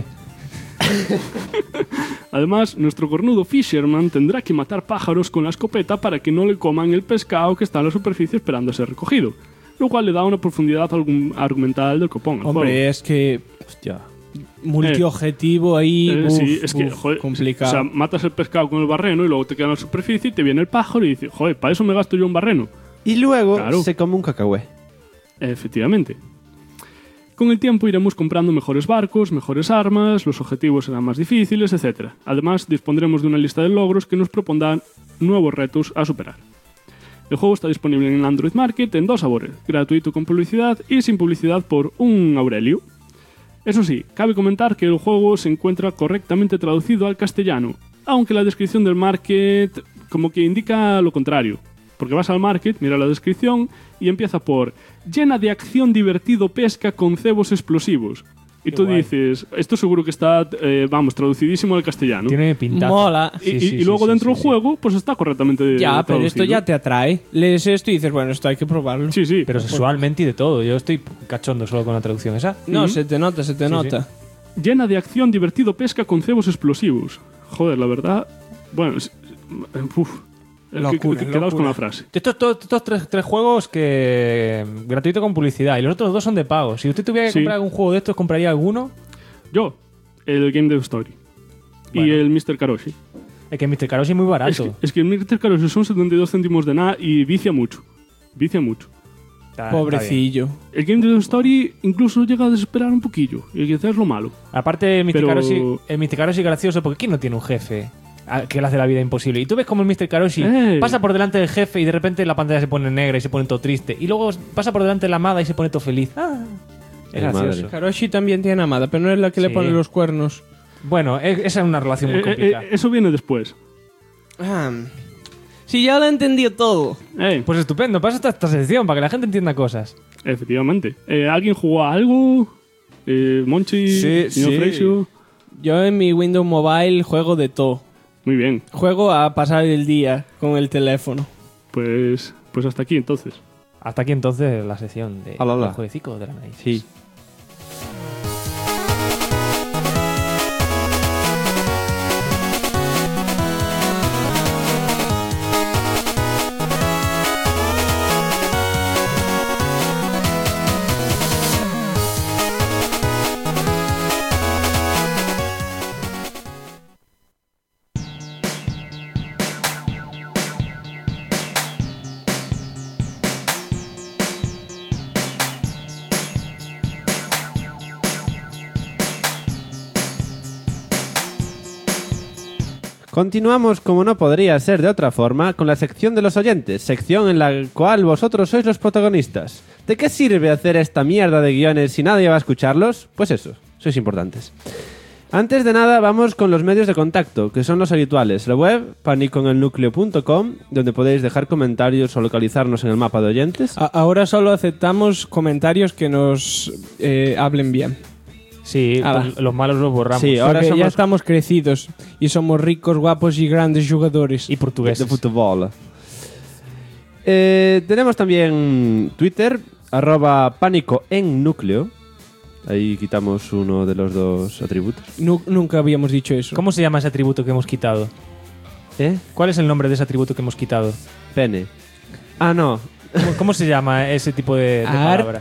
Además, nuestro cornudo Fisherman tendrá que matar pájaros con la escopeta para que no le coman el pescado que está en la superficie esperando a ser recogido, lo cual le da una profundidad argumental del copón. Hombre, es que... Hostia. Multiobjetivo ahí... sí, es que, joder, complicado. O sea, matas el pescado con el barreno y luego te queda en la superficie y te viene el pájaro y dices, joder, para eso me gasto yo un barreno. Y luego Claro. se come un cacahué. Efectivamente. Con el tiempo iremos comprando mejores barcos, mejores armas, los objetivos serán más difíciles, etc. Además, dispondremos de una lista de logros que nos propondrán nuevos retos a superar. El juego está disponible en Android Market en 2 sabores, gratuito con publicidad y sin publicidad por un Aurelio. Eso sí, cabe comentar que el juego se encuentra correctamente traducido al castellano, aunque la descripción del Market como que indica lo contrario. Porque vas al Market, mira la descripción y empieza por llena de acción, divertido, pesca con cebos explosivos. Y tú dices, esto seguro que está, traducidísimo al castellano. Tiene pintaza. Mola. Y luego dentro del juego, pues está correctamente Ya, pero esto traducido. ya te atrae. Lees esto y dices, bueno, esto hay que probarlo. Sí, sí. Pero sexualmente y de todo. Yo estoy cachondo solo con la traducción esa. No, se te nota, nota. Llena de acción, divertido, pesca con cebos explosivos. Joder, la verdad... Bueno, quedaos con la frase. Estos tres juegos que gratuito con publicidad y los otros 2 son de pago. Si usted tuviera que comprar algún juego de estos, ¿compraría alguno? Yo, el Game Dev Story. Bueno. Y el Mr. Karoshi. Es que Mr. Karoshi es muy barato. Es que el Mr. Karoshi son 72 céntimos de nada y vicia mucho. Vicia mucho. Pobrecillo. El Game Dev Story incluso llega a desesperar un poquillo. Y quizás es lo malo. Aparte, el Mr. Pero- Karoshi es gracioso porque ¿quién no tiene un jefe que le hace la vida imposible? Y tú ves como el Mr. Karoshi ¡Ey! pasa por delante del jefe y de repente la pantalla se pone negra y se pone todo triste. Y luego pasa por delante de la amada y se pone todo feliz. Es gracioso. Karoshi también tiene amada, pero no es la que le Sí. pone los cuernos. Bueno, esa es una relación muy complicada. Eso viene después. Sí, ya lo he entendido todo. Pues estupendo, pasa esta sección para que la gente entienda cosas. Efectivamente. ¿Alguien jugó a algo? Monchi, señor Freixo. Yo en mi Windows Mobile juego de todo. Muy bien. Juego a pasar el día con el teléfono. Pues hasta aquí entonces. Hasta aquí entonces la sección de Ala, ala. el jueguecico de la nariz. Sí. Continuamos, como no podría ser de otra forma, con la sección de los oyentes, sección en la cual vosotros sois los protagonistas. ¿De qué sirve hacer esta mierda de guiones si nadie va a escucharlos? Pues eso, sois importantes. Antes de nada, vamos con los medios de contacto, que son los habituales. La web, paniconelnucleo.com, donde podéis dejar comentarios o localizarnos en el mapa de oyentes. Ahora solo aceptamos comentarios que nos hablen bien. Sí, pues los malos los borramos. Sí, ahora ya estamos crecidos y somos ricos, guapos y grandes jugadores. Y portugueses. De fútbol. Tenemos también Twitter, @pánico en núcleo. Ahí quitamos uno de los dos atributos. Nunca habíamos dicho eso. ¿Cómo se llama ese atributo que hemos quitado? ¿Cuál es el nombre de ese atributo que hemos quitado? Pene. Ah, no. ¿Cómo se llama ese tipo de palabra?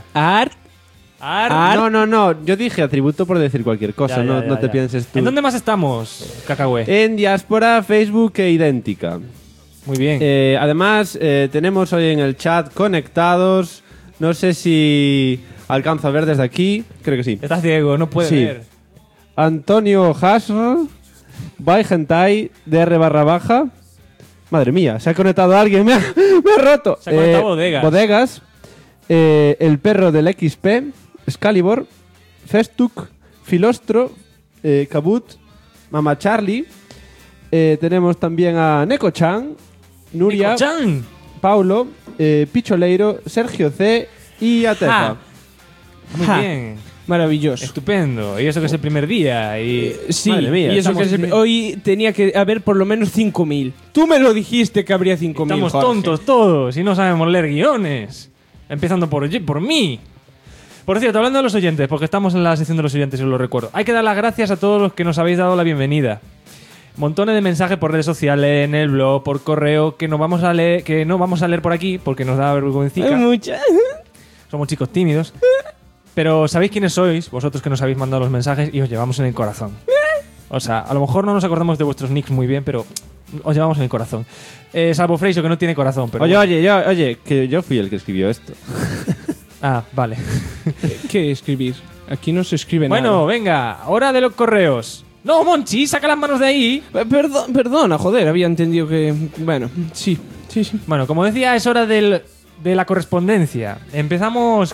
No. Yo dije atributo por decir cualquier cosa. No te pienses tú. ¿En dónde más estamos, Cacahue? En Diáspora, Facebook e Idéntica. Muy bien. Además, tenemos hoy en el chat conectados. No sé si alcanzo a ver desde aquí. Creo que sí. Estás ciego, no puedes ver. Antonio Hasr, Baigentai, DR_. Madre mía, se ha conectado alguien. Me ha roto. Se ha conectado Bodegas. Bodegas. El perro del XP. Excalibur. Festuc. Filostro. Kabut. Mama Charlie. Tenemos también a Neko-chan. Nuria. Neko-chan. Paulo. Picholeiro. Sergio C. Y Atefa. Muy bien. Maravilloso. Estupendo. Y eso que es el primer día. Sí, Madre mía, y eso que hoy tenía que haber por lo menos 5.000. Tú me lo dijiste que habría 5.000. Estamos Jorge. tontos todos y no sabemos leer guiones. Empezando por mí. Por cierto, hablando de los oyentes, porque estamos en la sección de los oyentes y os lo recuerdo. Hay que dar las gracias a todos los que nos habéis dado la bienvenida. Montones de mensajes por redes sociales, en el blog, por correo, que no vamos a leer por aquí porque nos da vergüencica. Somos chicos tímidos. Pero sabéis quiénes sois, vosotros que nos habéis mandado los mensajes, y os llevamos en el corazón. O sea, a lo mejor no nos acordamos de vuestros nicks muy bien, pero os llevamos en el corazón. Salvo Freixo, que no tiene corazón. Pero Oye, que yo fui el que escribió esto. Ah, vale. ¿Qué escribir? Aquí no se escribe nada. Bueno, venga, hora de los correos. No, Monchi, saca las manos de ahí. Perdona, joder, había entendido que... Bueno, sí. Bueno, como decía, es hora de la correspondencia. Empezamos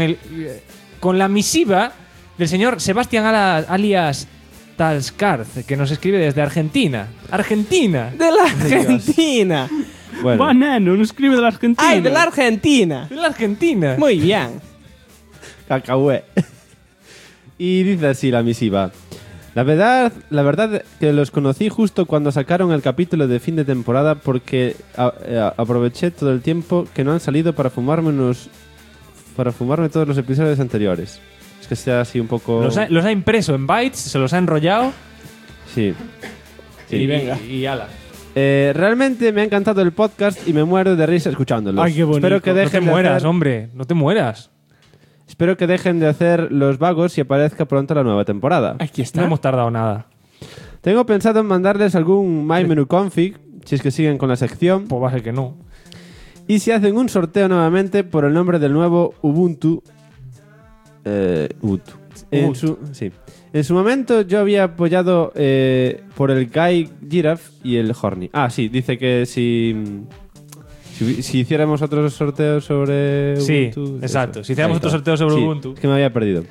con la misiva del señor Sebastián alias Talskarth, que nos escribe desde Argentina. ¡Argentina! ¡De la Argentina! Bueno. Banano, nos escribe de la Argentina. ¡Ay, de la Argentina! ¡De la Argentina! Muy bien. Cacahué. Y dice así la misiva. La verdad que los conocí justo cuando sacaron el capítulo de fin de temporada porque aproveché todo el tiempo que no han salido para fumarme todos los episodios anteriores. Es que sea así un poco... Los ha impreso en bytes, se los ha enrollado. Sí. Y venga. Y ala. Realmente me ha encantado el podcast y me muero de risa escuchándolos. Ay, qué bonito. Espero que dejen no te mueras, hombre. No te mueras. Espero que dejen de hacer los vagos y aparezca pronto la nueva temporada. Aquí está. No hemos tardado nada. Tengo pensado en mandarles algún My Menu Config, si es que siguen con la sección. Pues va a ser que no. Y si hacen un sorteo nuevamente por el nombre del nuevo Ubuntu. En su momento yo había apoyado por el Guy Giraffe y el Horny. Ah, sí, dice que si hiciéramos otros sorteos sobre Ubuntu... Sí, exacto. Si hiciéramos otro sorteo sobre Ubuntu... Es que me había perdido.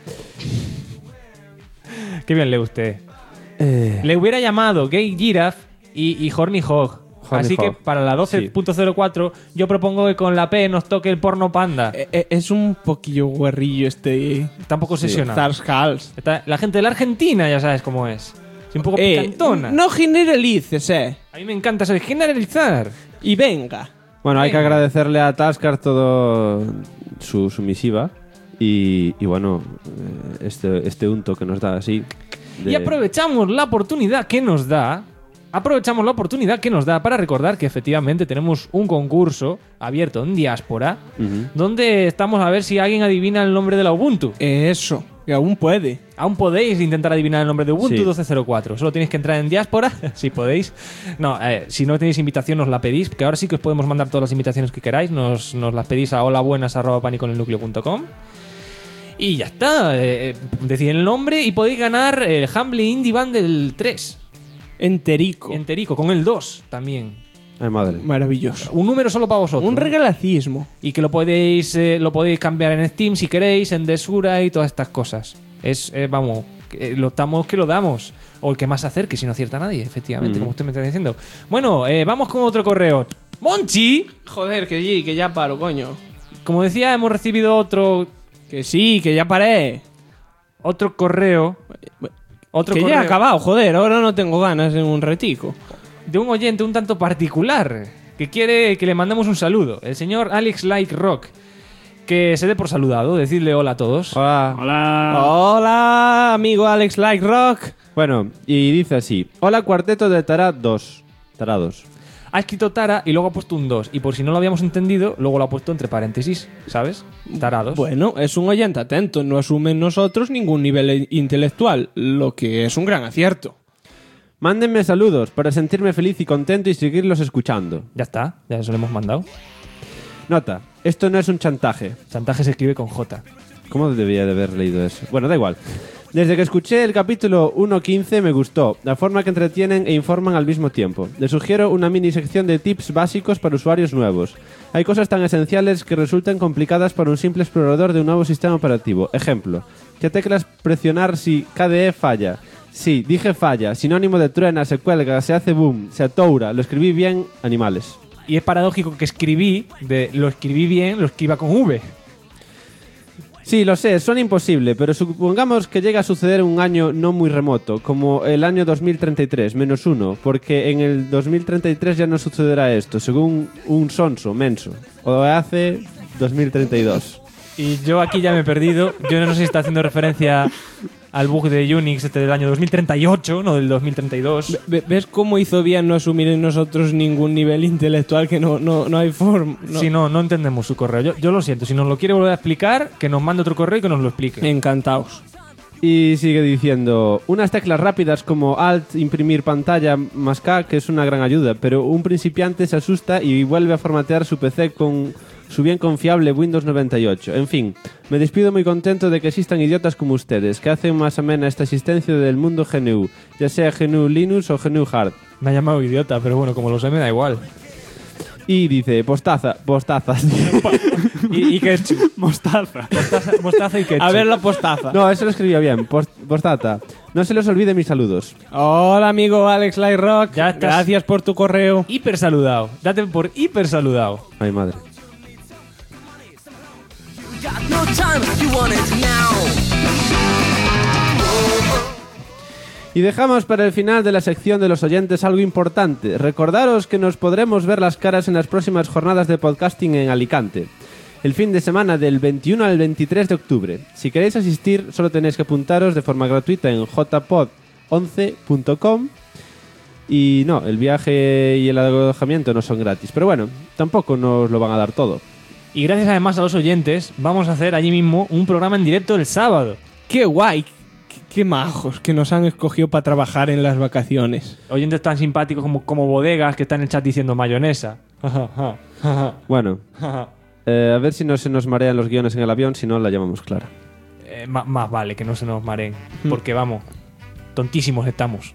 Qué bien lee usted. Le hubiera llamado Gay Giraffe y Horny Hog. Así que para la 12.04 yo propongo que con la P nos toque el porno panda. Es un poquillo guarrillo este... Tampoco obsesionado. Zarshals. La gente de la Argentina ya sabes cómo es. Es un poco picantona. No generalices, A mí me encanta eso de generalizar. Y venga. Bueno, hay que agradecerle a Taskar todo su misiva. Y bueno, este unto que nos da así. Y aprovechamos la oportunidad que nos da. Para recordar que efectivamente tenemos un concurso abierto en Diáspora, donde estamos a ver si alguien adivina el nombre de la Ubuntu. Eso, que aún puede. Aún podéis intentar adivinar el nombre de Ubuntu Sí. 12.04. Solo tenéis que entrar en Diáspora, si podéis. No, si no tenéis invitación, nos la pedís, que ahora sí que os podemos mandar todas las invitaciones que queráis. Nos las pedís a holabuenas@paniconelnucleo.com. Y ya está. Decid el nombre y podéis ganar el Humble Indie Bundle 3. Enterico, con el 2 también. Ay, madre. Maravilloso. Un número solo para vosotros. Un regalacismo. Y que lo podéis cambiar en Steam si queréis, en Desura y todas estas cosas. Lo damos. O el que más se acerque, si no acierta nadie, efectivamente, como usted me está diciendo. Bueno, vamos con otro correo. ¡Monchi! Joder, que ya paro, coño. Como decía, hemos recibido otro... Que sí, que ya paré. Otro correo. Que ya ha acabado, joder, ahora no tengo ganas en un retico. De un oyente un tanto particular, que quiere que le mandemos un saludo. El señor Alex Like Rock. Que se dé por saludado, decirle hola a todos. Hola. Hola, amigo Alex Like Rock. Bueno, y dice así. Hola, cuarteto de Tarados. Ha escrito Tara y luego ha puesto un 2. Y por si no lo habíamos entendido, luego lo ha puesto entre paréntesis, ¿sabes? Tarados. Bueno, es un oyente atento, no asume en nosotros ningún nivel intelectual, lo que es un gran acierto. Mándenme saludos para sentirme feliz y contento y seguirlos escuchando. Ya está, ya se lo hemos mandado. Nota, esto no es un chantaje. Chantaje se escribe con J. ¿Cómo debía de haber leído eso? Bueno, da igual. Desde que escuché el capítulo 1.15 me gustó, la forma que entretienen e informan al mismo tiempo. Les sugiero una mini sección de tips básicos para usuarios nuevos. Hay cosas tan esenciales que resultan complicadas para un simple explorador de un nuevo sistema operativo. Ejemplo, ¿qué teclas presionar si KDE falla? Sí, dije falla, sinónimo de truena, se cuelga, se hace boom, se atoura, lo escribí bien, animales. Y es paradójico que lo escribí bien, lo escriba con V. Sí, lo sé, suena imposible, pero supongamos que llega a suceder en un año no muy remoto, como el año 2033, -1, porque en el 2033 ya no sucederá esto, según un sonso, menso, o hace 2032. Y yo aquí ya me he perdido, yo no sé si está haciendo referencia al bug de Unix del año 2038, no del 2032. ¿Ves cómo hizo bien no asumir en nosotros ningún nivel intelectual que no hay forma? No. Sí, no entendemos su correo. Yo lo siento, si nos lo quiere volver a explicar, que nos mande otro correo y que nos lo explique. Encantados. Y sigue diciendo, unas teclas rápidas como Alt, imprimir pantalla, más K, que es una gran ayuda, pero un principiante se asusta y vuelve a formatear su PC con su bien confiable Windows 98. En fin, me despido muy contento de que existan idiotas como ustedes, que hacen más amena esta existencia del mundo GNU, ya sea GNU Linux o GNU Hard. Me ha llamado idiota, pero bueno, como lo sé me da igual. Y dice, postazas. ¿Y ketchup? Mostaza y ketchup. A ver la postaza. No, eso lo escribía bien, postata. No se les olvide mis saludos. Hola, amigo Alex Lightrock. Ya estás Gracias por tu correo. Hiper saludado. Date por hiper saludado. Ay, madre. Y dejamos para el final de la sección de los oyentes algo importante. Recordaros que nos podremos ver las caras en las próximas jornadas de podcasting en Alicante, el fin de semana del 21 al 23 de octubre. Si queréis asistir, solo tenéis que apuntaros de forma gratuita en jpod11.com. Y no, el viaje y el alojamiento no son gratis, pero bueno, tampoco nos lo van a dar todo. Y gracias además a los oyentes, vamos a hacer allí mismo un programa en directo el sábado. ¡Qué guay! ¡Qué majos que nos han escogido para trabajar en las vacaciones! Oyentes tan simpáticos como bodegas que están en el chat diciendo mayonesa. Bueno, a ver si no se nos marean los guiones en el avión, si no la llamamos Clara. Más vale que no se nos mareen, porque vamos, tontísimos estamos.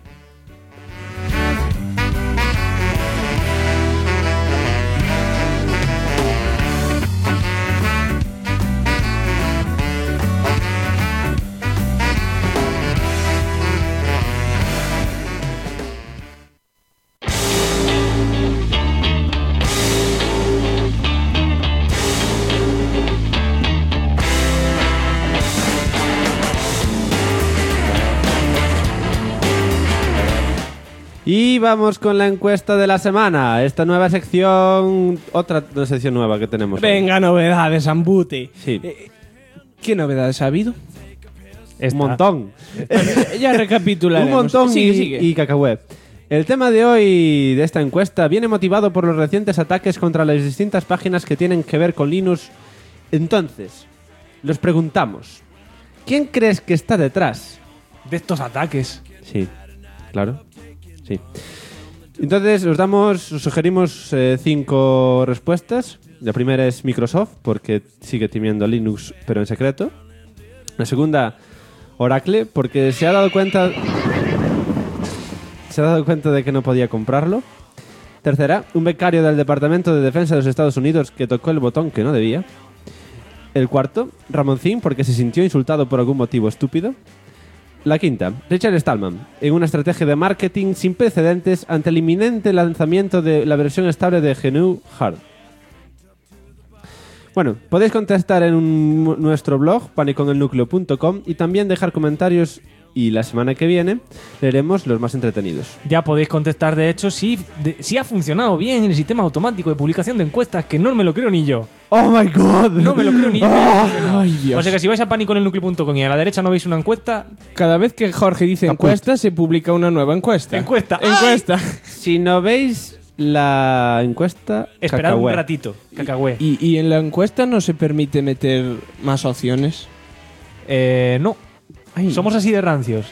Y vamos con la encuesta de la semana. Esta nueva sección... Otra sección nueva que tenemos. Venga, novedades, Ambute. Sí. ¿Qué novedades ha habido? Un montón. Ya recapitularemos. Un montón Sigue. y cacahuet. El tema de hoy de esta encuesta viene motivado por los recientes ataques contra las distintas páginas que tienen que ver con Linux. Entonces, los preguntamos. ¿Quién crees que está detrás de estos ataques? Sí, claro. Sí. Entonces os sugerimos 5 respuestas. La primera es Microsoft, porque sigue temiendo Linux, pero en secreto. La segunda, Oracle, porque se ha dado cuenta de que no podía comprarlo. Tercera, un becario del Departamento de Defensa de los Estados Unidos que tocó el botón que no debía. El cuarto, Ramoncín, porque se sintió insultado por algún motivo estúpido. La quinta, Richard Stallman, en una estrategia de marketing sin precedentes ante el inminente lanzamiento de la versión estable de GNU Hard. Bueno, podéis contestar en nuestro blog, paniconelnucleo.com, y también dejar comentarios, y la semana que viene leeremos los más entretenidos. Ya podéis contestar, de hecho, si ha funcionado bien el sistema automático de publicación de encuestas, que no me lo creo ni yo. ¡Oh, my God! No me lo creo ni yo. Ay, Dios. O sea que si vais a paniconelnucleo.com y a la derecha no veis una encuesta... Cada vez que Jorge dice encuesta, se publica una nueva encuesta. ¡Encuesta! Encuesta. Si no veis la encuesta, Esperad cacahué. un ratito, cacahué. ¿Y en la encuesta no se permite meter más opciones? No. Ay. Somos así de rancios.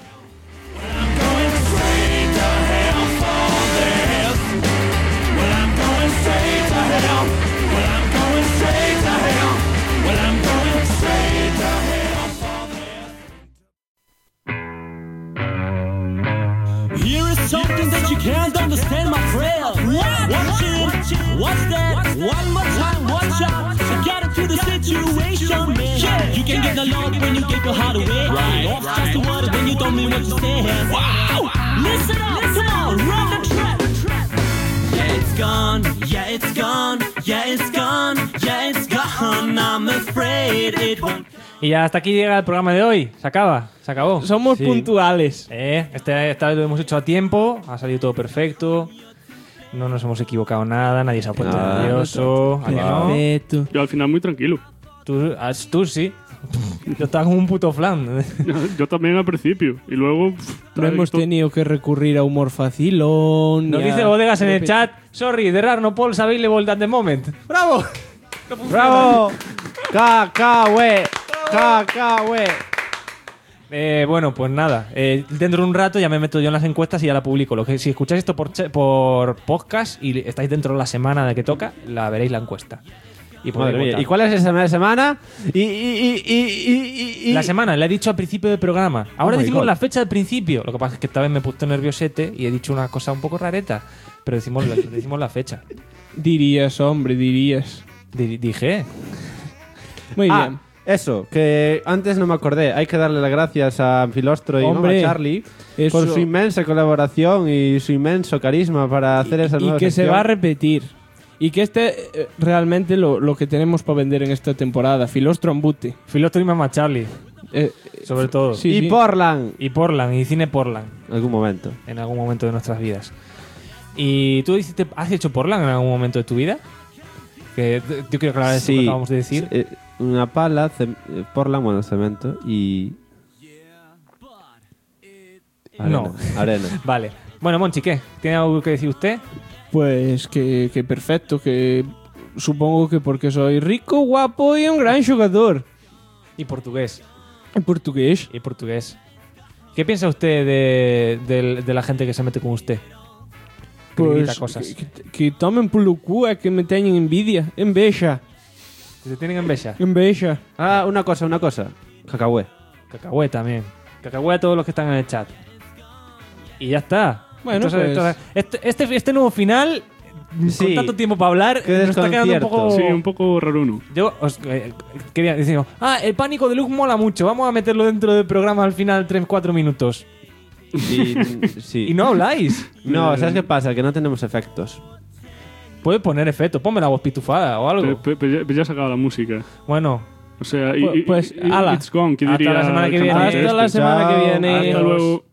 Here is something that you can't understand, my friend. What? Watch it. What's that? One more time, watch out. Get into the situation, man. Yeah. You can get the love when you get your heart away. Right. Off just a word when you don't mean what you say. Wow. Listen up, come on, run the track. Yeah, it's gone. Yeah, it's gone. Yeah, it's gone. Yeah, it's gone. I'm afraid it won't. Y hasta aquí llega el programa de hoy. Se acaba, se acabó. Somos puntuales. Esta vez lo hemos hecho a tiempo. Ha salido todo perfecto. No nos hemos equivocado nada. Nadie se ha puesto nervioso. ¿A que no? Perfecto. Yo al final muy tranquilo. Tú sí. Yo estaba como un puto flan. Yo también al principio. Y luego... No hemos tenido que recurrir a humor facilón. Nos dice Bodegas en el chat. Sorry, there are no polls available at the moment. ¡Bravo! ¡Bravo! ¡Cacahué! ¡Cacahué! Bueno, pues nada. Dentro de un rato ya me meto yo en las encuestas y ya la publico. Si escucháis esto por podcast y estáis dentro de la semana de que toca, la veréis la encuesta. Y Madre mía. ¿Y cuál es esa semana? La semana, la he dicho al principio del programa. Ahora Oh my decimos God. la fecha del principio. Lo que pasa es que esta vez me he puesto nerviosete y he dicho una cosa un poco rareta. Pero decimos la fecha. Dirías, hombre, dirías. Dije. Muy bien. Eso, que antes no me acordé. Hay que darle las gracias a Filostro y Hombre, a Charlie eso. por su inmensa colaboración y su inmenso carisma para hacer esa nueva Y que se sección. va a repetir. Y que realmente lo que tenemos para vender en esta temporada. Filostro Ambute. Filostro y Mamá Charlie. Sobre todo. Sí, y sí. Portland. Y Portland, y Cine Portland. En algún momento. En algún momento de nuestras vidas. ¿Y tú has hecho Portland en algún momento de tu vida? Que yo quiero aclarar eso que acabamos de decir. Una pala, Portland, bueno, cemento y... No. Arena. Vale. Bueno, Monchi, ¿qué? ¿Tiene algo que decir usted? Pues que perfecto, que supongo que porque soy rico, guapo y un gran jugador. Y portugués. ¿En portugués? Y portugués. ¿Qué piensa usted de la gente que se mete con usted? Que le grita cosas. Que tomen por lo culo, que me tengan envidia. Enveja. ¿Que se tienen enveja? Enveja. Ah, una cosa. Cacahué. Cacahué también. Cacahué a todos los que están en el chat. Y ya está. Bueno, entonces, este nuevo final, con tanto tiempo para hablar, Qué nos está quedando un poco... Sí, un poco raruno. Yo os quería decir, el pánico de Luke mola mucho, vamos a meterlo dentro del programa al final 3-4 minutos. Sí. Y no habláis. No, ¿sabes qué pasa? Que no tenemos efectos. Puedes poner efectos, ponme la voz pitufada o algo. Pero ya se acaba la música. Bueno. O sea, pues, ala. it's gone, que Hasta diría la semana que el viene. cantante Hasta la este. semana que Chao. viene. Hasta luego.